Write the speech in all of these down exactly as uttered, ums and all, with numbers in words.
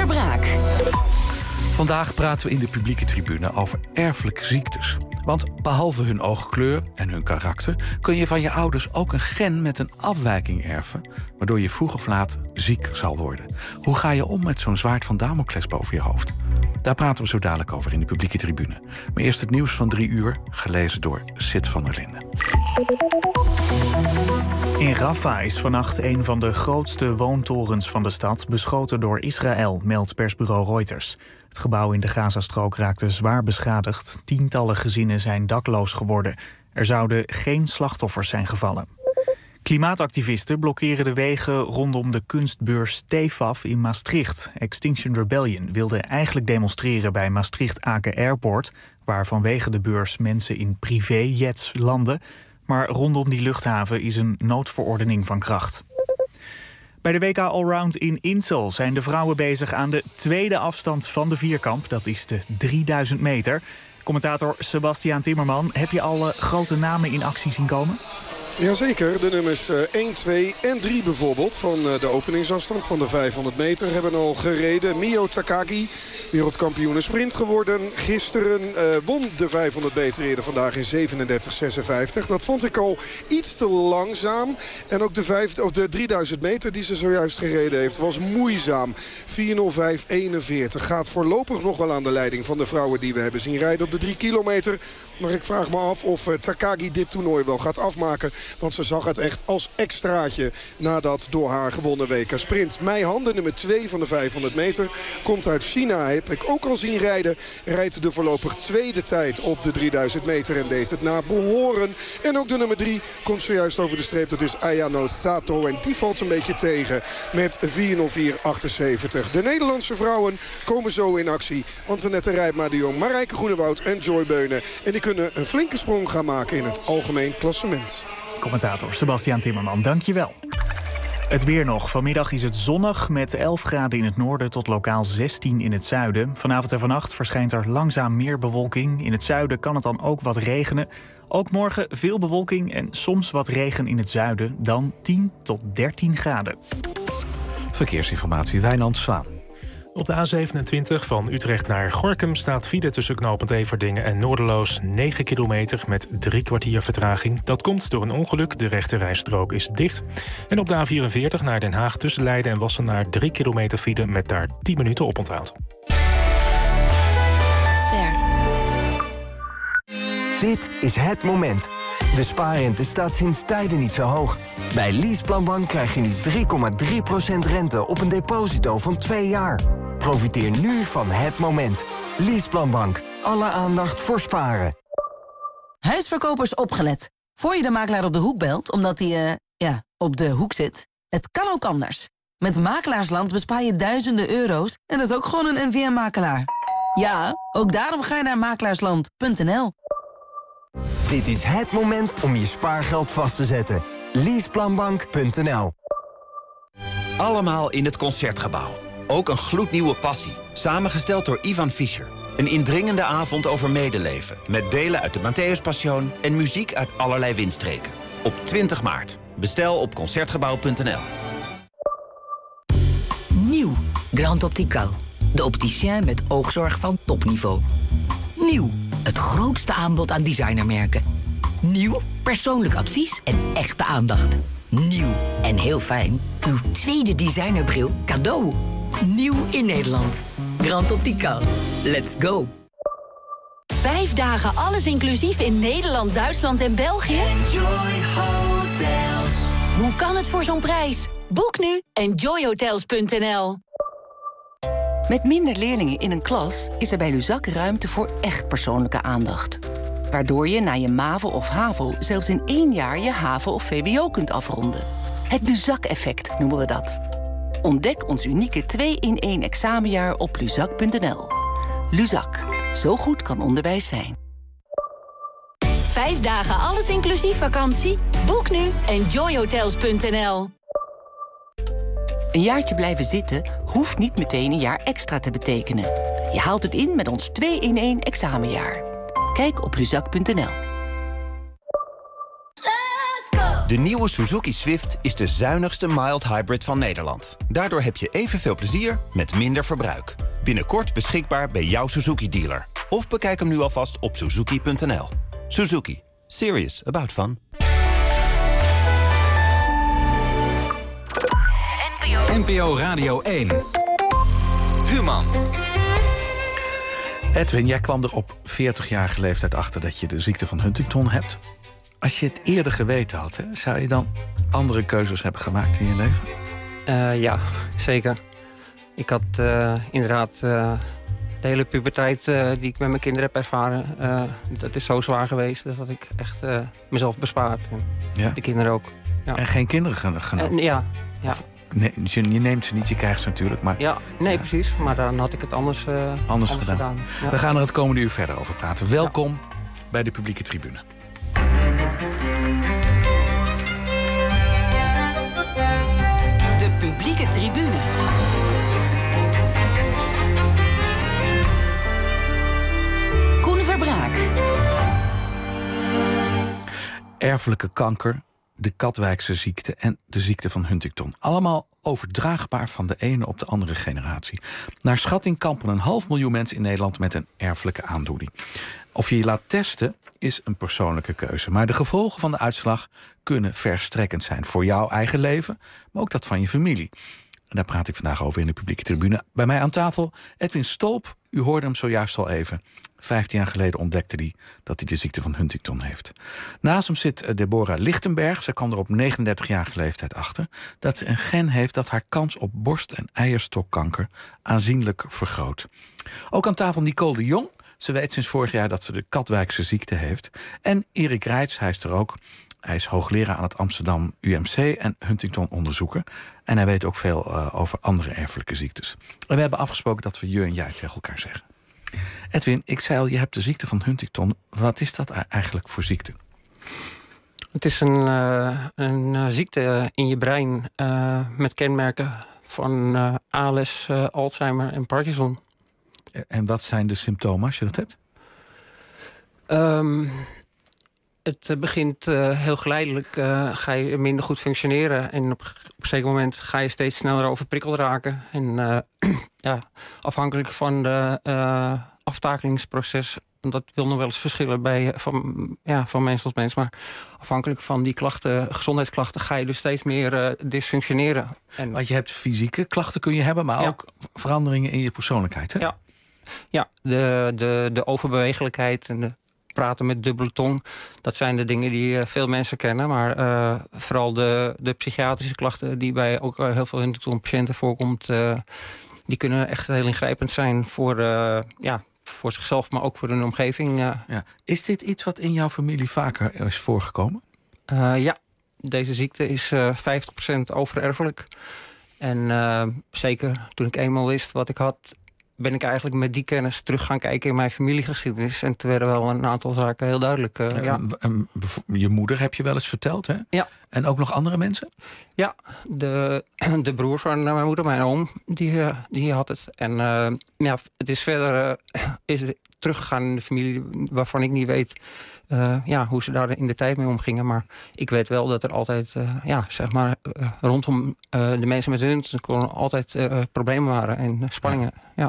Braak. Vandaag praten we in de publieke tribune over erfelijke ziektes. Want behalve hun oogkleur en hun karakter kun je van je ouders ook een gen met een afwijking erven, waardoor je vroeg of laat ziek zal worden. Hoe ga je om met zo'n zwaard van Damocles boven je hoofd? Daar praten we zo dadelijk over in de publieke tribune. Maar eerst het nieuws van drie uur, gelezen door Sid van der Linden. In Rafah is vannacht een van de grootste woontorens van de stad beschoten door Israël, meldt persbureau Reuters. Het gebouw in de Gazastrook raakte zwaar beschadigd. Tientallen gezinnen zijn dakloos geworden. Er zouden geen slachtoffers zijn gevallen. Klimaatactivisten blokkeren de wegen rondom de kunstbeurs Tefaf in Maastricht. Extinction Rebellion wilde eigenlijk demonstreren bij Maastricht-Aken Airport, waar vanwege de beurs mensen in privéjets landen. Maar rondom die luchthaven is een noodverordening van kracht. Bij de W K Allround in Insel zijn de vrouwen bezig aan de tweede afstand van de vierkamp. Dat is de drieduizend meter. Commentator Sebastiaan Timmerman, heb je al uh, grote namen in actie zien komen? Jazeker, de nummers één, twee en drie bijvoorbeeld van de openingsafstand van de vijfhonderd meter hebben al gereden. Mio Takagi, wereldkampioen sprint geworden. Gisteren uh, won de vijfhonderd meter eerder vandaag in zevenendertig zesenvijftig. Dat vond ik al iets te langzaam. En ook de, vijf, of de drieduizend meter die ze zojuist gereden heeft was moeizaam. vier nul vijf eenenveertig gaat voorlopig nog wel aan de leiding van de vrouwen die we hebben zien rijden op de drie kilometer. Maar ik vraag me af of uh, Takagi dit toernooi wel gaat afmaken. Want ze zag het echt als extraatje na dat door haar gewonnen W K sprint. Meihanden, nummer twee van de vijfhonderd meter. Komt uit China, heb ik ook al zien rijden. Rijdt de voorlopig tweede tijd op de drieduizend meter en deed het na behoren. En ook de nummer drie komt zojuist over de streep. Dat is Ayano Sato en die valt een beetje tegen met vier nul vier achtenzeventig. De Nederlandse vrouwen komen zo in actie. Antoinette Rijpma de Jong, Marijke Groenewoud en Joy Beunen. En die kunnen een flinke sprong gaan maken in het algemeen klassement. Commentator Sebastiaan Timmerman, dankjewel. Het weer nog. Vanmiddag is het zonnig met elf graden in het noorden tot lokaal zestien in het zuiden. Vanavond en vannacht verschijnt er langzaam meer bewolking. In het zuiden kan het dan ook wat regenen. Ook morgen veel bewolking en soms wat regen in het zuiden. Dan tien tot dertien graden. Verkeersinformatie, Wijnand Zwaan. Op de A zevenentwintig van Utrecht naar Gorinchem staat file tussen knooppunt Everdingen en Noorderloos negen kilometer met drie kwartier vertraging. Dat komt door een ongeluk, de rechterrijstrook is dicht. En op de A vierenveertig naar Den Haag tussen Leiden en Wassenaar drie kilometer file met daar tien minuten oponthoud. Ster. Dit is het moment. De spaarrente staat sinds tijden niet zo hoog. Bij Leaseplanbank krijg je nu drie komma drie procent rente op een deposito van twee jaar. Profiteer nu van het moment. Leaseplanbank. Alle aandacht voor sparen. Huisverkopers opgelet. Voor je de makelaar op de hoek belt, omdat hij, uh, ja, op de hoek zit. Het kan ook anders. Met Makelaarsland bespaar je duizenden euro's en dat is ook gewoon een N V M-makelaar. Ja, ook daarom ga je naar makelaarsland punt n l. Dit is het moment om je spaargeld vast te zetten. Leaseplanbank punt n l. Allemaal in het Concertgebouw. Ook een gloednieuwe passie. Samengesteld door Ivan Fischer. Een indringende avond over medeleven. Met delen uit de Matthäuspassion en muziek uit allerlei windstreken. Op twintig maart. Bestel op concertgebouw punt n l. Nieuw. Grand Optical. De opticien met oogzorg van topniveau. Nieuw. Het grootste aanbod aan designermerken. Nieuw. Persoonlijk advies en echte aandacht. Nieuw. En heel fijn. Uw tweede designerbril cadeau. Nieuw in Nederland. Grand Optical. Let's go. Vijf dagen alles inclusief in Nederland, Duitsland en België? Enjoy Hotels. Hoe kan het voor zo'n prijs? Boek nu enjoy hotels punt n l. Met minder leerlingen in een klas is er bij Luzak ruimte voor echt persoonlijke aandacht. Waardoor je na je MAVO of HAVO zelfs in één jaar je HAVO of V W O kunt afronden. Het Luzak-effect noemen we dat. Ontdek ons unieke twee in één examenjaar op luzak punt n l. Luzak. Zo goed kan onderwijs zijn. Vijf dagen alles inclusief vakantie? Boek nu enjoy hotels punt n l. Een jaartje blijven zitten hoeft niet meteen een jaar extra te betekenen. Je haalt het in met ons twee in één examenjaar. Kijk op luzak punt n l. Let's go! De nieuwe Suzuki Swift is de zuinigste mild hybrid van Nederland. Daardoor heb je evenveel plezier met minder verbruik. Binnenkort beschikbaar bij jouw Suzuki-dealer. Of bekijk hem nu alvast op suzuki punt n l. Suzuki. Serious about fun. N P O Radio één. Human. Edwin, jij kwam er op veertigjarige leeftijd achter dat je de ziekte van Huntington hebt. Als je het eerder geweten had, hè, zou je dan andere keuzes hebben gemaakt in je leven? Uh, ja, zeker. Ik had uh, inderdaad uh, de hele puberteit uh, die ik met mijn kinderen heb ervaren. Uh, dat is zo zwaar geweest. Dat had ik echt uh, mezelf bespaard. En ja. de kinderen ook. Ja. En geen kinderen genomen? Uh, ja, ja. Of, nee, je, je neemt ze niet, je krijgt ze natuurlijk. Maar, ja, nee, ja. precies. Maar dan had ik het anders, uh, anders, anders gedaan. gedaan. Ja. We gaan er het komende uur verder over praten. Welkom ja. bij de publieke tribune. De publieke tribune. Koen Verbraak. Erfelijke kanker, de Katwijkse ziekte en de ziekte van Huntington. Allemaal overdraagbaar van de ene op de andere generatie. Naar schatting kampen een half miljoen mensen in Nederland met een erfelijke aandoening. Of je je laat testen is een persoonlijke keuze. Maar de gevolgen van de uitslag kunnen verstrekkend zijn voor jouw eigen leven, maar ook dat van je familie. En daar praat ik vandaag over in de publieke tribune. Bij mij aan tafel Edwin Stolp. U hoorde hem zojuist al even. Vijftien jaar geleden ontdekte hij dat hij de ziekte van Huntington heeft. Naast hem zit Deborah Lichtenberg. Ze kwam er op negenendertigjarige leeftijd achter dat ze een gen heeft dat haar kans op borst- en eierstokkanker aanzienlijk vergroot. Ook aan tafel Nicole de Jong. Ze weet sinds vorig jaar dat ze de Katwijkse ziekte heeft. En Erik Reits, hij is er ook. Hij is hoogleraar aan het Amsterdam U M C en Huntington-onderzoeker. En hij weet ook veel uh, over andere erfelijke ziektes. En we hebben afgesproken dat we je en jij tegen elkaar zeggen. Edwin, ik zei al, je hebt de ziekte van Huntington. Wat is dat eigenlijk voor ziekte? Het is een, uh, een uh, ziekte in je brein uh, met kenmerken van uh, A L S, uh, Alzheimer en Parkinson. En wat zijn de symptomen als je dat hebt? Um, het begint uh, heel geleidelijk. Uh, ga je minder goed functioneren. En op, op een zeker moment ga je steeds sneller overprikkeld raken. En uh, ja, afhankelijk van de uh, aftakelingsproces. Dat wil nog wel eens verschillen bij, van, ja, van mens tot mens. Maar afhankelijk van die klachten, gezondheidsklachten, ga je dus steeds meer uh, dysfunctioneren. En, Want je hebt fysieke klachten kun je hebben, maar ja. ook veranderingen in je persoonlijkheid, hè? Ja. Ja, de, de, de overbewegelijkheid en de praten met dubbele tong. Dat zijn de dingen die uh, veel mensen kennen. Maar uh, vooral de, de psychiatrische klachten die bij ook uh, heel veel Huntington-patiënten voorkomt, Uh, die kunnen echt heel ingrijpend zijn voor, uh, ja, voor zichzelf, maar ook voor hun omgeving. Uh. Ja. Is dit iets wat in jouw familie vaker is voorgekomen? Uh, ja, deze ziekte is uh, vijftig procent overerfelijk. En uh, zeker toen ik eenmaal wist wat ik had, ben ik eigenlijk met die kennis terug gaan kijken in mijn familiegeschiedenis. En toen werden wel een aantal zaken heel duidelijk. Uh, ja. Je moeder heb je wel eens verteld, hè? Ja. En ook nog andere mensen? Ja, de, de broer van mijn moeder, mijn oom, die, die had het. En uh, ja, het is verder uh, is het teruggegaan in de familie waarvan ik niet weet uh, ja, hoe ze daar in de tijd mee omgingen. Maar ik weet wel dat er altijd, uh, ja, zeg maar, uh, rondom uh, de mensen met Huntington altijd uh, problemen waren en uh, spanningen. Ja. Ja.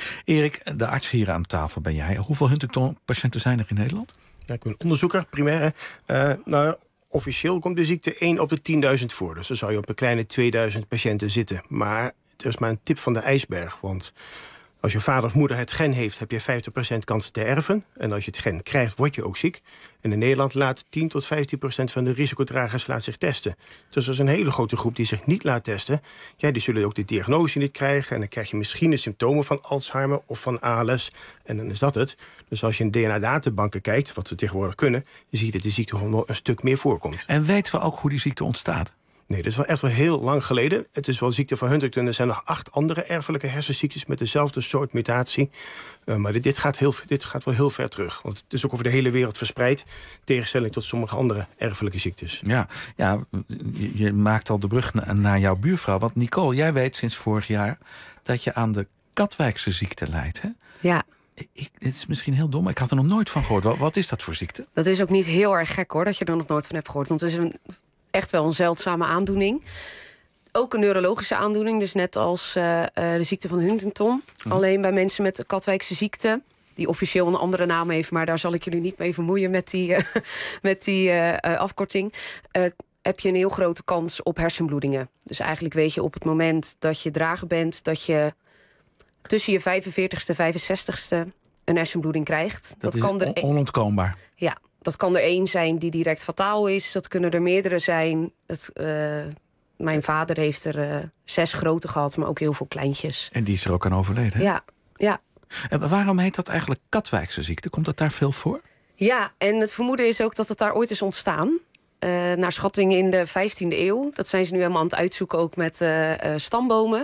Erik, de arts hier aan tafel ben jij. Hoeveel Huntington-patiënten zijn er in Nederland? Ja, ik ben onderzoeker, primair. Uh, nou, officieel komt de ziekte één op de tienduizend voor. Dus dan zou je op een kleine tweeduizend patiënten zitten. Maar er is maar een tip van de ijsberg. Want als je vader of moeder het gen heeft, heb je vijftig procent kans te erven. En als je het gen krijgt, word je ook ziek. En in Nederland laat tien tot vijftien procent van de risicodragers laat zich testen. Dus er is een hele grote groep die zich niet laat testen. Ja, die zullen ook de diagnose niet krijgen. En dan krijg je misschien de symptomen van Alzheimer of van A L S. En dan is dat het. Dus als je in D N A-databanken kijkt, wat we tegenwoordig kunnen, dan zie je dat de ziekte gewoon wel een stuk meer voorkomt. En weten we ook hoe die ziekte ontstaat? Nee, dat is wel echt wel heel lang geleden. Het is wel ziekte van Huntington. Er zijn nog acht andere erfelijke hersenziektes met dezelfde soort mutatie. Uh, maar dit, dit, gaat heel, dit gaat wel heel ver terug. Want het is ook over de hele wereld verspreid. Tegenstelling tot sommige andere erfelijke ziektes. Ja, ja, je, je maakt al de brug na, naar jouw buurvrouw. Want Nicole, jij weet sinds vorig jaar dat je aan de Katwijkse ziekte lijdt, hè? Ja. Ik, het is misschien heel dom, maar ik had er nog nooit van gehoord. Wat, wat is dat voor ziekte? Dat is ook niet heel erg gek, hoor, dat je er nog nooit van hebt gehoord. Want het is een echt wel een zeldzame aandoening. Ook een neurologische aandoening, dus net als uh, uh, de ziekte van Huntington. Mm. Alleen bij mensen met de Katwijkse ziekte, die officieel een andere naam heeft, maar daar zal ik jullie niet mee vermoeien met die, uh, met die uh, uh, afkorting. Uh, heb je een heel grote kans op hersenbloedingen. Dus eigenlijk weet je op het moment dat je drager bent, dat je tussen je vijfenveertigste en vijfenzestigste een hersenbloeding krijgt. Dat, dat is kan er onontkoombaar. Ja, dat kan er één zijn die direct fataal is. Dat kunnen er meerdere zijn. Het, uh, mijn vader heeft er uh, zes grote gehad, maar ook heel veel kleintjes. En die is er ook aan overleden, hè? Ja, ja. En waarom heet dat eigenlijk Katwijkse ziekte? Komt dat daar veel voor? Ja, en het vermoeden is ook dat het daar ooit is ontstaan. Uh, naar schatting in de vijftiende eeuw. Dat zijn ze nu helemaal aan het uitzoeken, ook met uh, uh, stambomen.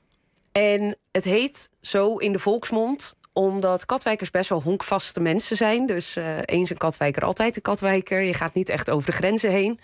En het heet zo in de volksmond omdat Katwijkers best wel honkvaste mensen zijn. Dus uh, eens een Katwijker, altijd een Katwijker. Je gaat niet echt over de grenzen heen.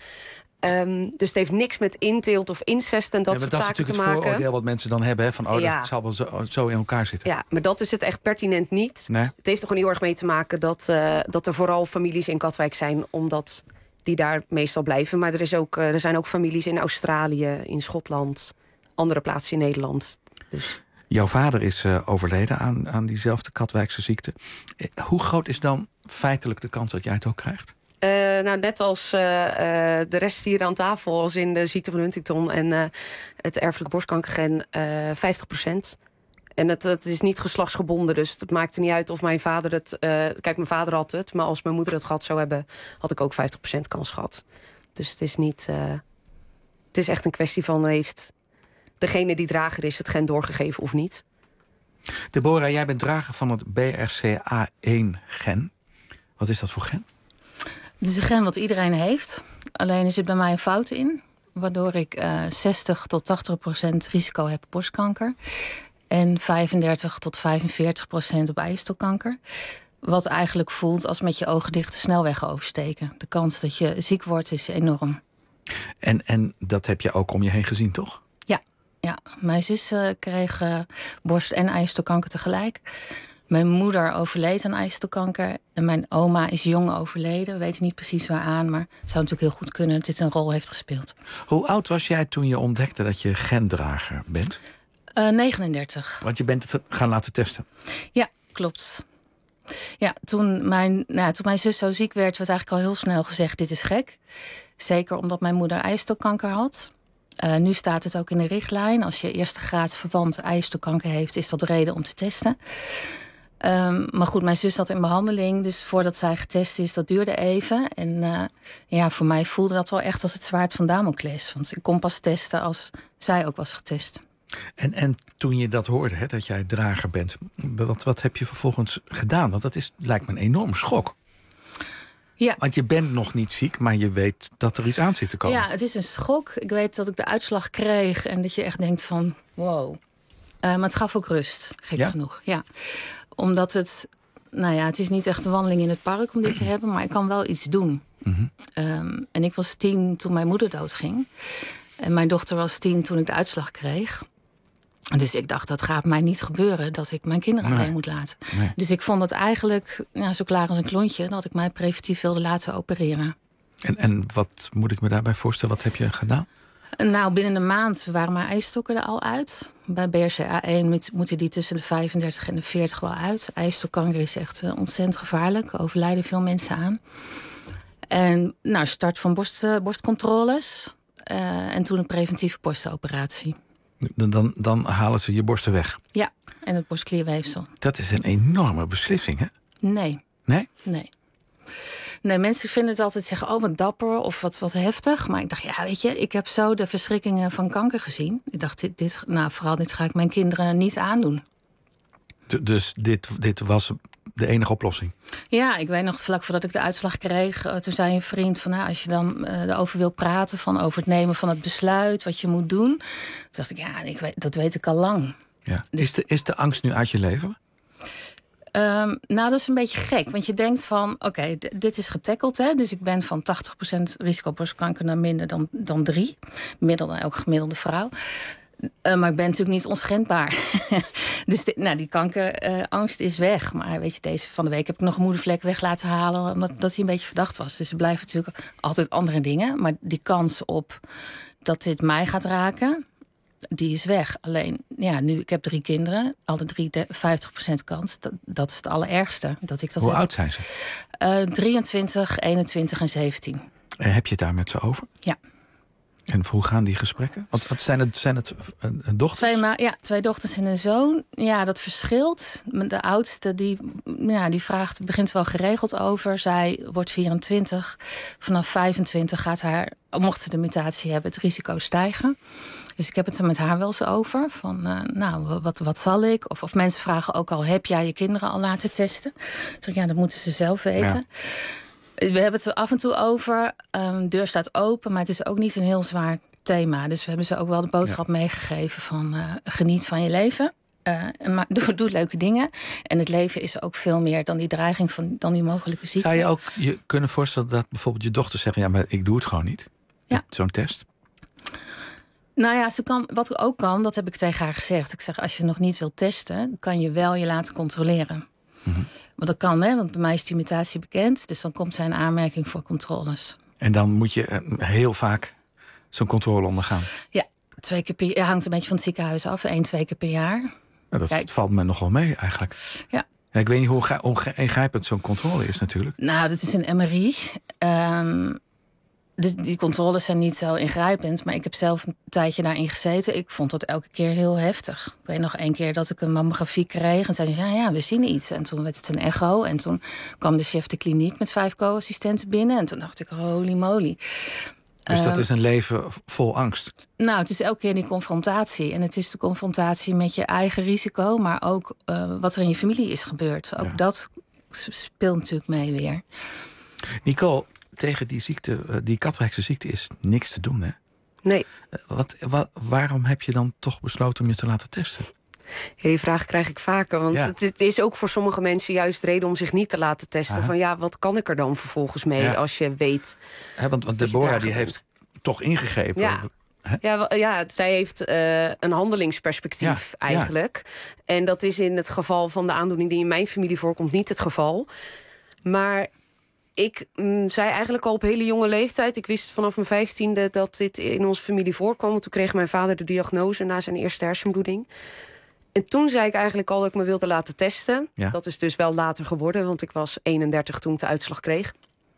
Um, dus het heeft niks met inteelt of incest en dat ja, soort dat zaken te maken. Dat is natuurlijk het vooroordeel wat mensen dan hebben. Hè, van, oh, ja. dat zal wel zo, zo in elkaar zitten. Ja, maar dat is het echt pertinent niet. Nee. Het heeft er gewoon heel erg mee te maken dat, uh, dat er vooral families in Katwijk zijn, omdat die daar meestal blijven. Maar er, is ook, uh, er zijn ook families in Australië, in Schotland, andere plaatsen in Nederland. Dus. Jouw vader is uh, overleden aan, aan diezelfde Katwijkse ziekte. Hoe groot is dan feitelijk de kans dat jij het ook krijgt? Uh, nou, net als uh, uh, de rest hier aan tafel, als in de ziekte van Huntington en uh, het erfelijk borstkankergen, uh, vijftig procent. En het, het is niet geslachtsgebonden, dus het maakt er niet uit of mijn vader het... Uh, kijk, mijn vader had het, maar als mijn moeder het gehad zou hebben, had ik ook vijftig procent kans gehad. Dus het is niet... Uh, het is echt een kwestie van, heeft degene die drager is het gen doorgegeven of niet? Deborah, jij bent drager van het B R C A één gen. Wat is dat voor gen? Het is een gen wat iedereen heeft. Alleen er zit bij mij een fout in, waardoor ik uh, zestig tot tachtig procent risico heb op borstkanker. En vijfendertig tot vijfenveertig procent op eierstokkanker. Wat eigenlijk voelt als met je ogen dicht de snelweg oversteken. De kans dat je ziek wordt is enorm. En, en dat heb je ook om je heen gezien, toch? Ja, ja. Mijn zus uh, kreeg uh, borst- en eierstokkanker tegelijk. Mijn moeder overleed aan eierstokkanker. En mijn oma is jong overleden. We weten niet precies waaraan, maar het zou natuurlijk heel goed kunnen dat dit een rol heeft gespeeld. Hoe oud was jij toen je ontdekte dat je gendrager bent? Uh, negenendertig. Want je bent het gaan laten testen? Ja, klopt. Ja, toen mijn, nou, toen mijn zus zo ziek werd, werd eigenlijk al heel snel gezegd, dit is gek. Zeker omdat mijn moeder eierstokkanker had. Uh, nu staat het ook in de richtlijn. Als je eerste graad verwant eierstokkanker heeft, is dat reden om te testen. Um, maar goed, mijn zus zat in behandeling, dus voordat zij getest is, dat duurde even. En uh, ja, voor mij voelde dat wel echt als het zwaard van Damocles. Want ik kon pas testen als zij ook was getest. En, en toen je dat hoorde, hè, dat jij drager bent, wat, wat heb je vervolgens gedaan? Want dat is, lijkt me een enorme schok. Ja. Want je bent nog niet ziek, maar je weet dat er iets aan zit te komen. Ja, het is een schok. Ik weet dat ik de uitslag kreeg en dat je echt denkt van wow. Uh, maar het gaf ook rust, gek ja? genoeg. Ja. Omdat het, nou ja, het is niet echt een wandeling in het park om dit te hebben, maar ik kan wel iets doen. Mm-hmm. Um, en ik was tien toen mijn moeder doodging. En mijn dochter was tien toen ik de uitslag kreeg. Dus ik dacht, dat gaat mij niet gebeuren, dat ik mijn kinderen nee. alleen moet laten. Nee. Dus ik vond het eigenlijk ja, zo klaar als een klontje, dat ik mij preventief wilde laten opereren. En, en wat moet ik me daarbij voorstellen? Wat heb je gedaan? Nou, binnen een maand waren mijn eierstokken er al uit. Bij B R C A één moet, moeten die tussen de vijfendertig en de veertig wel uit. Eierstokkanker is echt uh, ontzettend gevaarlijk. Overlijden veel mensen aan. En nou, start van borst, uh, borstcontroles. Uh, en toen een preventieve borstoperatie. Dan, dan, dan halen ze je borsten weg? Ja, en het borstklierweefsel. Dat is een enorme beslissing, hè? Nee. Nee? Nee. Nee, mensen vinden het altijd zeggen, oh wat dapper of wat, wat heftig. Maar ik dacht, ja weet je, ik heb zo de verschrikkingen van kanker gezien. Ik dacht, dit, dit, nou vooral dit ga ik mijn kinderen niet aandoen. D- dus dit, dit was de enige oplossing? Ja, ik weet nog vlak voordat ik de uitslag kreeg, uh, toen zei een vriend van, nou, als je dan uh, erover wil praten, van over het nemen van het besluit, wat je moet doen. Toen dacht ik, ja, ik weet, dat weet ik al lang. Ja. Dus, is, de, is de angst nu uit je leven? Um, nou, dat is een beetje gek. Want je denkt van, oké, okay, d- dit is getackeld. Hè? Dus ik ben van tachtig procent risico borstkanker naar minder dan, dan drie. Middelde, ook gemiddelde vrouw. Uh, maar ik ben natuurlijk niet onschendbaar. Dus de, nou, die kankerangst uh, is weg. Maar weet je, deze van de week heb ik nog een moedervlek weg laten halen, omdat dat hij een beetje verdacht was. Dus er blijven natuurlijk altijd andere dingen. Maar die kans op dat dit mij gaat raken, die is weg. Alleen, ja, nu, ik heb drie kinderen. Alle drie de vijftig procent kans. Dat, dat is het allerergste. Dat ik dat Hoe heb. oud zijn ze? Uh, drieëntwintig, eenentwintig en zeventien. En heb je het daar met ze over? Ja. En hoe gaan die gesprekken? Want wat zijn het, zijn het uh, dochters? Twee, ma- ja, twee dochters en een zoon. Ja, dat verschilt. De oudste die, ja, die vraagt, begint wel geregeld over. Zij wordt vierentwintig. Vanaf vijfentwintig gaat haar, mocht ze de mutatie hebben, het risico stijgen. Dus ik heb het er met haar wel eens over. Van, uh, nou, wat, wat zal ik? Of, of mensen vragen ook al, heb jij je kinderen al laten testen? Dan zeg ik, ja, dat moeten ze zelf weten. Ja. We hebben het er af en toe over. Um, de deur staat open, maar het is ook niet een heel zwaar thema. Dus we hebben ze ook wel de boodschap ja. meegegeven van uh, geniet van je leven. Uh, maar doe, doe leuke dingen. En het leven is ook veel meer dan die dreiging van dan die mogelijke ziekte. Zou je ook je kunnen voorstellen dat bijvoorbeeld je dochter zegt, ja, maar ik doe het gewoon niet? Ja. Zo'n test? Nou ja, ze kan, wat ook kan, dat heb ik tegen haar gezegd. Ik zeg, als je nog niet wilt testen, kan je wel je laten controleren. Mm-hmm. Want dat kan, hè, want bij mij is die mutatie bekend. Dus dan komt zij in aanmerking voor controles. En dan moet je heel vaak zo'n controle ondergaan? Ja, twee keer per jaar. Hangt een beetje van het ziekenhuis af. Eén, twee keer per jaar. Ja, dat Kijk. valt me nogal mee eigenlijk. Ja. Ja, ik weet niet hoe, hoe ingrijpend zo'n controle is natuurlijk. Nou, dat is een M R I. Um, dus die controles zijn niet zo ingrijpend. Maar ik heb zelf een tijdje daarin gezeten. Ik vond dat elke keer heel heftig. Ik weet nog één keer dat ik een mammografie kreeg. En zeiden ze, ja, ja, we zien iets. En toen werd het een echo. En toen kwam de chef de kliniek met vijf co-assistenten binnen. En toen dacht ik, holy moly. Dus dat uh, is een leven vol angst? Nou, het is elke keer die confrontatie. En het is de confrontatie met je eigen risico. Maar ook uh, wat er in je familie is gebeurd. Ook ja. dat speelt natuurlijk mee weer. Nicole, tegen die ziekte, die Katwijkse ziekte is niks te doen, hè? Nee. Wat, wat, waarom heb je dan toch besloten om je te laten testen? Ja, die vraag krijg ik vaker. Want ja. het, het is ook voor sommige mensen juist reden om zich niet te laten testen. Aha. Van ja, wat kan ik er dan vervolgens mee ja. als je weet... He, want want Deborah die heeft toch ingegrepen. Ja. Ja, ja, zij heeft uh, een handelingsperspectief ja, eigenlijk. Ja. En dat is in het geval van de aandoening die in mijn familie voorkomt niet het geval. Maar... Ik mm, zei eigenlijk al op hele jonge leeftijd... ik wist vanaf mijn vijftiende dat dit in onze familie voorkwam. Want toen kreeg mijn vader de diagnose na zijn eerste hersenbloeding. En toen zei ik eigenlijk al dat ik me wilde laten testen. Ja. Dat is dus wel later geworden, want ik was eenendertig toen ik de uitslag kreeg.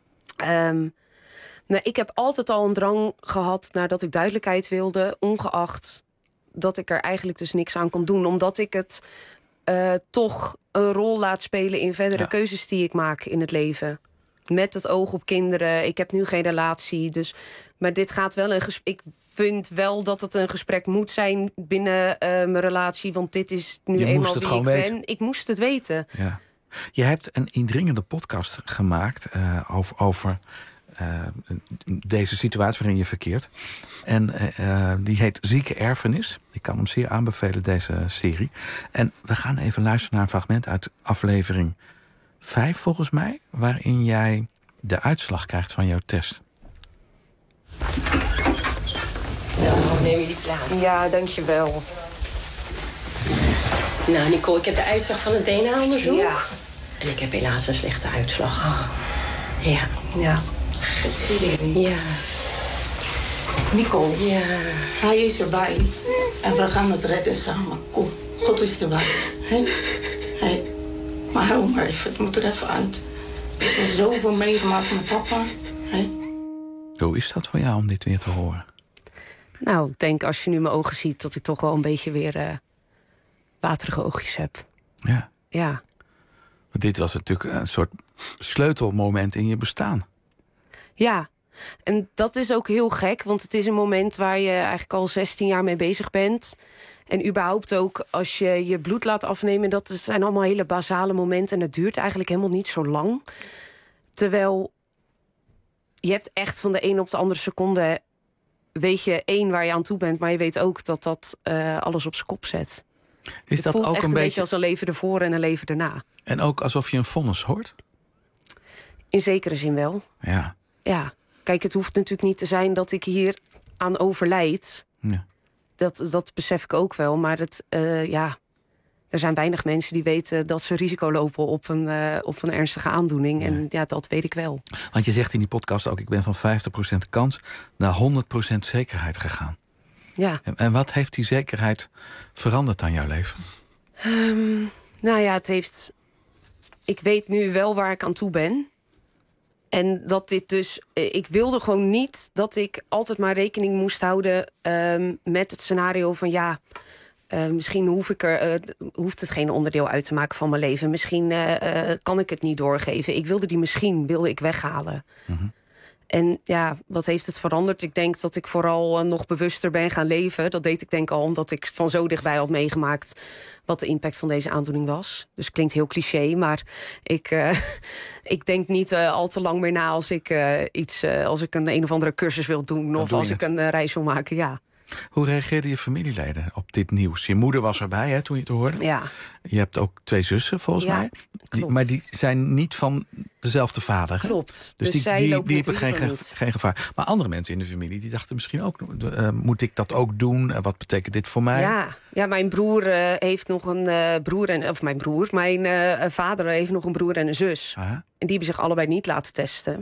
Um, nou, ik heb altijd al een drang gehad naar dat ik duidelijkheid wilde... ongeacht dat ik er eigenlijk dus niks aan kon doen. Omdat ik het uh, toch een rol laat spelen in verdere ja. keuzes die ik maak in het leven... Met het oog op kinderen. Ik heb nu geen relatie. Dus, maar dit gaat wel een gesprek. Ik vind wel dat het een gesprek moet zijn binnen uh, mijn relatie. Want dit is nu Je eenmaal wie ik weten. ben. Ik moest het weten. Ja. Je hebt een indringende podcast gemaakt uh, over, over uh, deze situatie waarin je verkeert. En uh, die heet Zieke Erfenis. Ik kan hem zeer aanbevelen, deze serie. En we gaan even luisteren naar een fragment uit aflevering vijf volgens mij, waarin jij de uitslag krijgt van jouw test. Zo, neem je die plaats. Ja, dankjewel. Nou, Nicole, ik heb de uitslag van het D N A-onderzoek. Ja. En ik heb helaas een slechte uitslag. Oh. Ja. Ja. Ja. Nicole, ja. Hij is erbij. En we gaan het redden samen. Kom, God is erbij. Hé? Hé. Maar hou maar even, het moet er even uit. Ik heb zoveel meegemaakt met papa. He? Hoe is dat voor jou om dit weer te horen? Nou, ik denk als je nu mijn ogen ziet... dat ik toch wel een beetje weer uh, waterige oogjes heb. Ja. Ja. Want dit was natuurlijk een soort sleutelmoment in je bestaan. Ja. En dat is ook heel gek, want het is een moment waar je eigenlijk al zestien jaar mee bezig bent... En überhaupt ook als je je bloed laat afnemen... dat zijn allemaal hele basale momenten... en het duurt eigenlijk helemaal niet zo lang. Terwijl je hebt echt van de een op de andere seconde... weet je één waar je aan toe bent... maar je weet ook dat dat uh, alles op zijn kop zet. Is het dat voelt ook echt een een beetje beetje als een leven ervoor en een leven erna. En ook alsof je een vonnis hoort? In zekere zin wel. Ja. Ja. Kijk, het hoeft natuurlijk niet te zijn dat ik hier aan overlijd... Ja. dat, dat besef ik ook wel. Maar het, uh, ja, er zijn weinig mensen die weten dat ze risico lopen op een, uh, op een ernstige aandoening. Ja. En ja, dat weet ik wel. Want je zegt in die podcast ook, ik ben van vijftig procent kans naar honderd procent zekerheid gegaan. Ja. En, en wat heeft die zekerheid veranderd aan jouw leven? Um, nou ja, het heeft... Ik weet nu wel waar ik aan toe ben. En dat dit dus... Ik wilde gewoon niet dat ik altijd maar rekening moest houden um, met het scenario van ja... Uh, misschien hoef ik er, uh, hoeft het geen onderdeel uit te maken van mijn leven. Misschien uh, uh, kan ik het niet doorgeven. Ik wilde die misschien wilde ik weghalen. Mm-hmm. En ja, wat heeft het veranderd? Ik denk dat ik vooral uh, nog bewuster ben gaan leven. Dat deed ik denk al omdat ik van zo dichtbij had meegemaakt wat de impact van deze aandoening was. Dus klinkt heel cliché, maar ik, uh, ik denk niet uh, al te lang meer na als ik uh, iets, uh, als ik een een of andere cursus wil doen, Dan of doe als je ik het. een uh, reis wil maken. Ja. Hoe reageerden je familieleden op dit nieuws? Je moeder was erbij, hè, toen je het hoorde. Ja. Je hebt ook twee zussen, volgens Ja, mij. Die, maar die zijn niet van dezelfde vader. Hè? Klopt. Dus, Dus die, zij die, lopen die hebben het geen, risico ge- niet. geen gevaar. Maar andere mensen in de familie die dachten misschien ook... Uh, moet ik dat ook doen? Uh, wat betekent dit voor mij? Ja, ja, mijn broer uh, heeft nog een uh, broer en of mijn broer, mijn uh, vader heeft nog een broer en een zus. Aha. En die hebben zich allebei niet laten testen.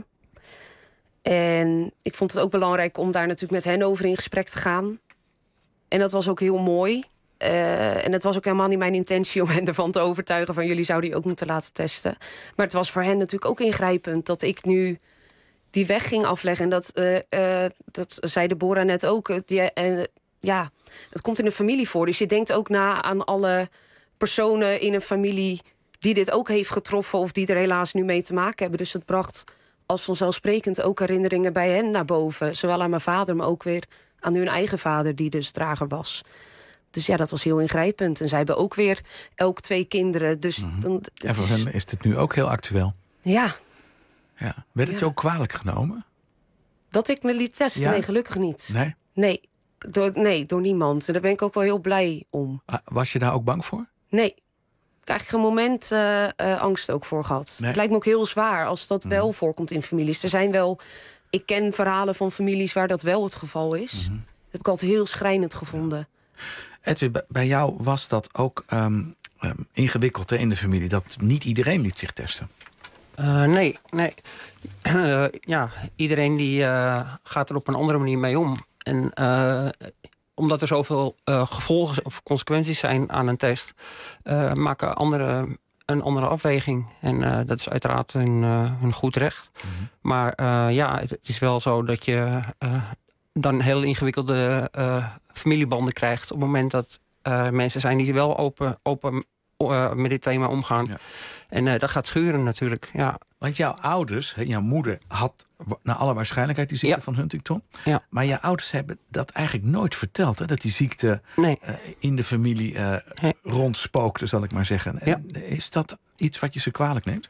En ik vond het ook belangrijk om daar natuurlijk met hen over in gesprek te gaan. En dat was ook heel mooi. Uh, en het was ook helemaal niet mijn intentie om hen ervan te overtuigen van jullie zouden die ook moeten laten testen. Maar het was voor hen natuurlijk ook ingrijpend dat ik nu die weg ging afleggen. En dat, uh, uh, dat zei Deborah net ook. Die, uh, ja, het komt in een familie voor. Dus je denkt ook na aan alle personen in een familie die dit ook heeft getroffen of die er helaas nu mee te maken hebben. Dus het bracht als vanzelfsprekend ook herinneringen bij hen naar boven. Zowel aan mijn vader, maar ook weer aan hun eigen vader, die dus drager was. Dus ja, dat was heel ingrijpend. En zij hebben ook weer elk twee kinderen. Dus Mm-hmm. dan, En voor hen is dit nu ook heel actueel. Ja. Ja. Werd het Ja. je ook kwalijk genomen? Dat ik me liet testen? Ja? Nee, gelukkig niet. Nee? Nee door, nee, door niemand. En daar ben ik ook wel heel blij om. Ah, was je daar ook bang voor? Nee. Ik heb eigenlijk een moment uh, uh, angst ook voor gehad. Nee? Het lijkt me ook heel zwaar als dat wel voorkomt in families. Er zijn wel... Ik ken verhalen van families waar dat wel het geval is. Mm-hmm. Dat heb ik altijd heel schrijnend gevonden. Edwin, bij- bij jou was dat ook um, um, ingewikkeld hè, in de familie. Dat niet iedereen liet zich testen. Uh, nee, nee. Uh, ja, iedereen die uh, gaat er op een andere manier mee om. En uh, omdat er zoveel uh, gevolgen of consequenties zijn aan een test, uh, maken anderen een andere afweging. En uh, dat is uiteraard hun, uh, hun goed recht. Mm-hmm. Maar uh, ja, het, het is wel zo dat je uh, dan heel ingewikkelde uh, familiebanden krijgt op het moment dat uh, mensen zijn die wel open, open uh, met dit thema omgaan. Ja. En uh, dat gaat schuren natuurlijk, ja. Want jouw ouders, hè, jouw moeder had naar alle waarschijnlijkheid die ziekte ja. van Huntington. Ja. Maar jouw ouders hebben dat eigenlijk nooit verteld. Hè, dat die ziekte nee. uh, in de familie uh, nee. rondspookte, zal ik maar zeggen. Ja. En is dat iets wat je ze kwalijk neemt?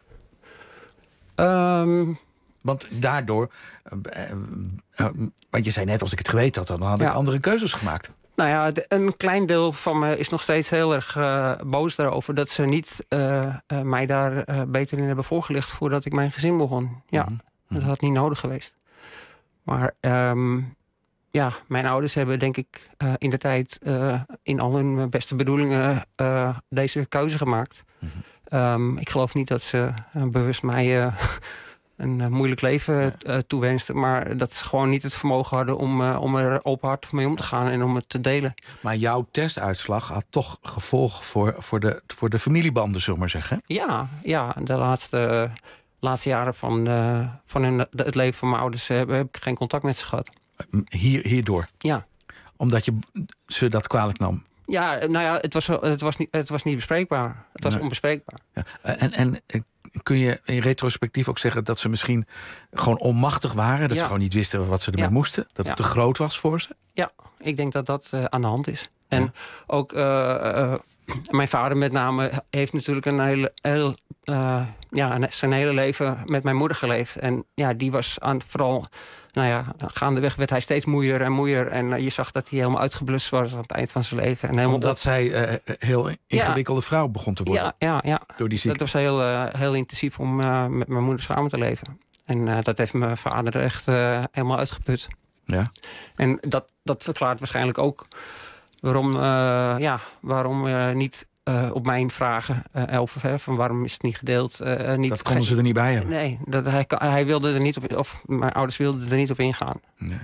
Um, Want daardoor... Uh, uh, uh, want je zei net, als ik het geweten had, dan had ja. ik andere keuzes gemaakt. Nou ja, een klein deel van me is nog steeds heel erg uh, boos daarover dat ze niet uh, uh, mij daar uh, beter in hebben voorgelegd voordat ik mijn gezin begon. Ja, mm-hmm. dat had niet nodig geweest. Maar um, ja, mijn ouders hebben denk ik uh, in de tijd uh, in al hun beste bedoelingen uh, deze keuze gemaakt. Mm-hmm. Um, ik geloof niet dat ze uh, bewust mij uh, een uh, moeilijk leven uh, toewensten. Maar dat ze gewoon niet het vermogen hadden om, uh, om er openhartig mee om te gaan en om het te delen. Maar jouw testuitslag had toch gevolgen voor, voor, de, voor de familiebanden, zullen we maar zeggen? Ja, ja de laatste, laatste jaren van, uh, van hun, het leven van mijn ouders uh, heb ik geen contact met ze gehad. Hier, hierdoor? Ja. Omdat je ze dat kwalijk nam? Ja, nou ja, het was, het was, niet, het was niet bespreekbaar. Het was nee. onbespreekbaar. Ja. En, en kun je in retrospectief ook zeggen dat ze misschien gewoon onmachtig waren? Dat ja. ze gewoon niet wisten wat ze ermee ja. moesten? Dat het ja. te groot was voor ze? Ja, ik denk dat dat uh, aan de hand is. En ja. ook uh, uh, mijn vader met name heeft natuurlijk een hele, heel, uh, ja, zijn hele leven met mijn moeder geleefd. En ja, die was aan vooral... Nou ja, gaandeweg werd hij steeds moeier en moeier. En uh, je zag dat hij helemaal uitgeblust was aan het eind van zijn leven. En helemaal Omdat op... zij uh, heel ingewikkelde ja. vrouw begon te worden. Ja, ja, ja. Door die ziekte. Dat was heel, uh, heel intensief om uh, met mijn moeder samen te leven. En uh, dat heeft mijn vader echt uh, helemaal uitgeput. Ja. En dat, dat verklaart waarschijnlijk ook waarom, uh, ja, waarom uh, niet uh, op mijn vragen, uh, elf hè, van waarom is het niet gedeeld? Uh, niet dat konden ze er niet bij hebben. Nee, dat, hij, hij wilde er niet op, of mijn ouders wilden er niet op ingaan. Nee.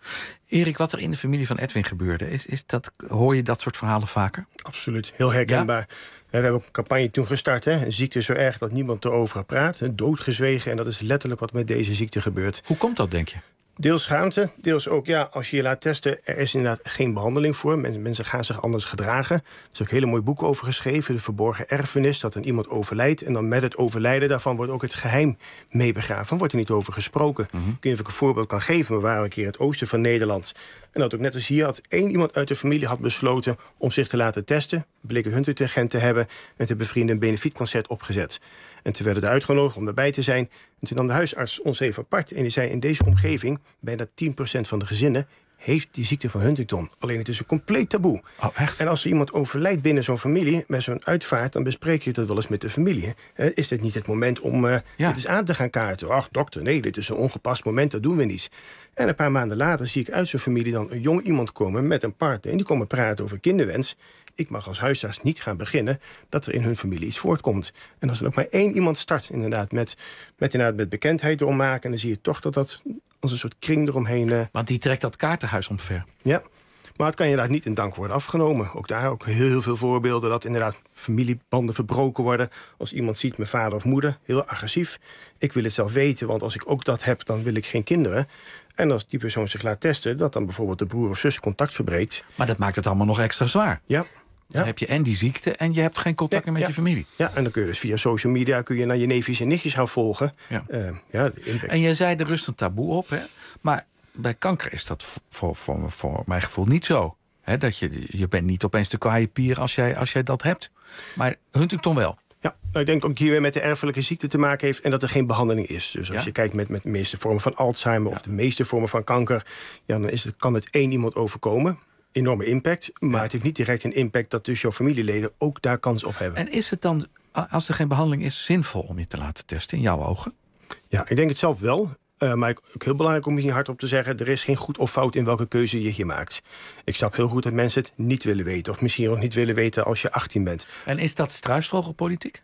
Erik, wat er in de familie van Edwin gebeurde, is, is dat, hoor je dat soort verhalen vaker? Absoluut, heel herkenbaar. Ja? We hebben ook een campagne toen gestart. Hè? Een ziekte zo erg dat niemand erover praat. Doodgezwegen, en dat is letterlijk wat met deze ziekte gebeurt. Hoe komt dat, denk je? Deels schaamte, deels ook, ja, als je je laat testen, er is inderdaad geen behandeling voor. Mensen, mensen gaan zich anders gedragen. Er is ook een hele mooi boek over geschreven, De Verborgen Erfenis, dat dan iemand overlijdt. En dan met het overlijden daarvan wordt ook het geheim mee begraven. Wordt er niet over gesproken. Mm-hmm. Ik weet niet of ik een voorbeeld kan geven. We waren een keer in het oosten van Nederland. En dat ook net als hier had één iemand uit de familie had besloten om zich te laten testen. Bleek een Huntington-gen te hebben en te bevrienden een benefietconcert opgezet. En toen werden we uitgenodigd om erbij te zijn. En toen nam de huisarts ons even apart. En die zei, in deze omgeving, bijna tien procent van de gezinnen heeft die ziekte van Huntington. Alleen het is een compleet taboe. Oh, echt? En als er iemand overlijdt binnen zo'n familie, met zo'n uitvaart, dan bespreek je dat wel eens met de familie. He, is dit niet het moment om uh, ja. dit eens aan te gaan kaarten? Ach, dokter, nee, dit is een ongepast moment, dat doen we niet. En een paar maanden later zie ik uit zo'n familie dan een jong iemand komen met een partner. En die komen praten over kinderwens. Ik mag als huisarts niet gaan beginnen dat er in hun familie iets voortkomt. En als er nog maar één iemand start, inderdaad, met, met, inderdaad, met bekendheid erom maken, en dan zie je toch dat dat als een soort kring eromheen... Uh... Want die trekt dat kaartenhuis omver. Ja, maar het kan inderdaad niet in dank worden afgenomen. Ook daar ook heel, heel veel voorbeelden dat inderdaad familiebanden verbroken worden. Als iemand ziet, mijn vader of moeder, heel agressief. Ik wil het zelf weten, want als ik ook dat heb, dan wil ik geen kinderen. En als die persoon zich laat testen, dat dan bijvoorbeeld de broer of zus contact verbreekt. Maar dat maakt het allemaal nog extra zwaar. Ja. Dan ja. heb je en die ziekte en je hebt geen contact meer ja, met ja. je familie. Ja, en dan kun je dus via social media kun je naar je neefjes en nichtjes gaan volgen. Ja. Uh, ja, de impact. En jij zei, er rust een taboe op, hè? Maar bij kanker is dat voor, voor, voor mijn gevoel niet zo. Hè? Dat je, je bent niet opeens de kwaaie pier als jij, als jij dat hebt. Maar Huntington wel. Ja, nou, ik denk ook die weer met de erfelijke ziekte te maken heeft en dat er geen behandeling is. Dus als ja? je kijkt met, met de meeste vormen van Alzheimer ja. of de meeste vormen van kanker, ja, dan is het, kan het één iemand overkomen. Enorme impact, maar ja. het heeft niet direct een impact dat dus jouw familieleden ook daar kans op hebben. En is het dan, als er geen behandeling is, zinvol om je te laten testen in jouw ogen? Ja, ik denk het zelf wel. Uh, maar ook heel belangrijk om hier hardop te zeggen, er is geen goed of fout in welke keuze je hier maakt. Ik snap heel goed dat mensen het niet willen weten, of misschien ook niet willen weten als je achttien bent. En is dat struisvogelpolitiek?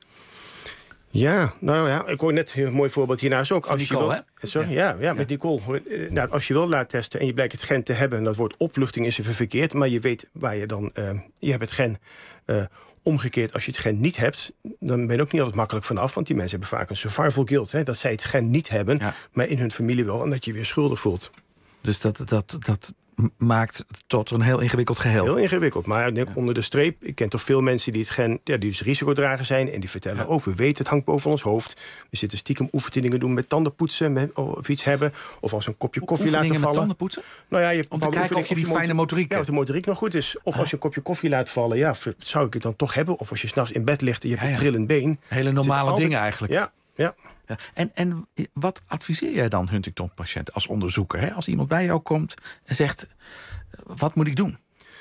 Ja, nou ja, ik hoor net een mooi voorbeeld hiernaast ook. Als Nicole, je wil, sorry, ja. Ja, ja, met Nicole. Nou, als je wil laten testen en je blijkt het gen te hebben, en dat woord opluchting is even verkeerd, maar je weet waar je dan, uh, je hebt het gen. Uh, Omgekeerd, als je het gen niet hebt, dan ben je ook niet altijd makkelijk vanaf. Want die mensen hebben vaak een survival guilt. Hè, dat zij het gen niet hebben, ja. maar in hun familie wel. En dat je je weer schuldig voelt. Dus dat, dat, dat maakt tot een heel ingewikkeld geheel. Heel ingewikkeld, maar ik denk ja. onder de streep. Ik ken toch veel mensen die het gen, ja, die dus risicodrager zijn. En die vertellen, ja. oh, we weten, het hangt boven ons hoofd. We zitten stiekem oefeningen doen met tandenpoetsen. Met, of iets hebben. Of als een kopje koffie laten vallen. Met tandenpoetsen? Nou ja, je Om te kijken of je die of fijne motoriek Ja, of de motoriek nog goed is. Of ah. als je een kopje koffie laat vallen. Ja, zou ik het dan toch hebben? Of als je s'nachts in bed ligt en je hebt ja, ja. een trillend been. Hele normale altijd... dingen eigenlijk. Ja, ja. Ja. En, en wat adviseer jij dan Huntington-patiënten als onderzoeker? Hè? Als iemand bij jou komt en zegt, wat moet ik doen?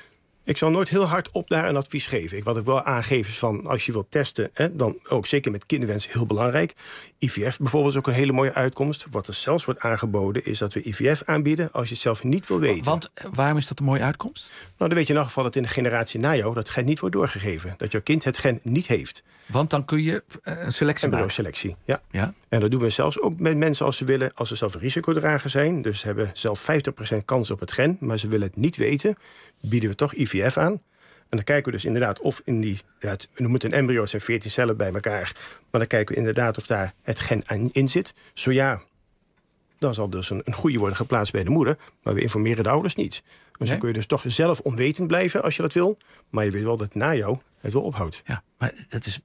Ik zal nooit heel hard op daar een advies geven. Wat ik wel aangeef is van, als je wilt testen, hè, dan ook zeker met kinderwens heel belangrijk. I V F bijvoorbeeld is ook een hele mooie uitkomst. Wat er zelfs wordt aangeboden is dat we I V F aanbieden als je het zelf niet wil weten. Want waarom is dat een mooie uitkomst? Nou, dan weet je in elk geval dat in de generatie na jou dat gen niet wordt doorgegeven. Dat jouw kind het gen niet heeft. Want dan kun je uh, een selectie maken. selectie, ja. ja. En dat doen we zelfs ook met mensen als ze willen, als ze zelf een risicodrager zijn. Dus ze hebben zelf vijftig procent kans op het gen, maar ze willen het niet weten. Bieden we toch I V F aan. En dan kijken we dus inderdaad of in die, ja, het, we noemen het een embryo, het zijn veertien cellen bij elkaar. Maar dan kijken we inderdaad of daar het gen in zit. Zo ja, dan zal dus een, een goede worden geplaatst bij de moeder. Maar we informeren de ouders niet. Dus dan kun je dus toch zelf onwetend blijven als je dat wil. Maar je weet wel dat na jou het wel ophoudt. Ja, maar het is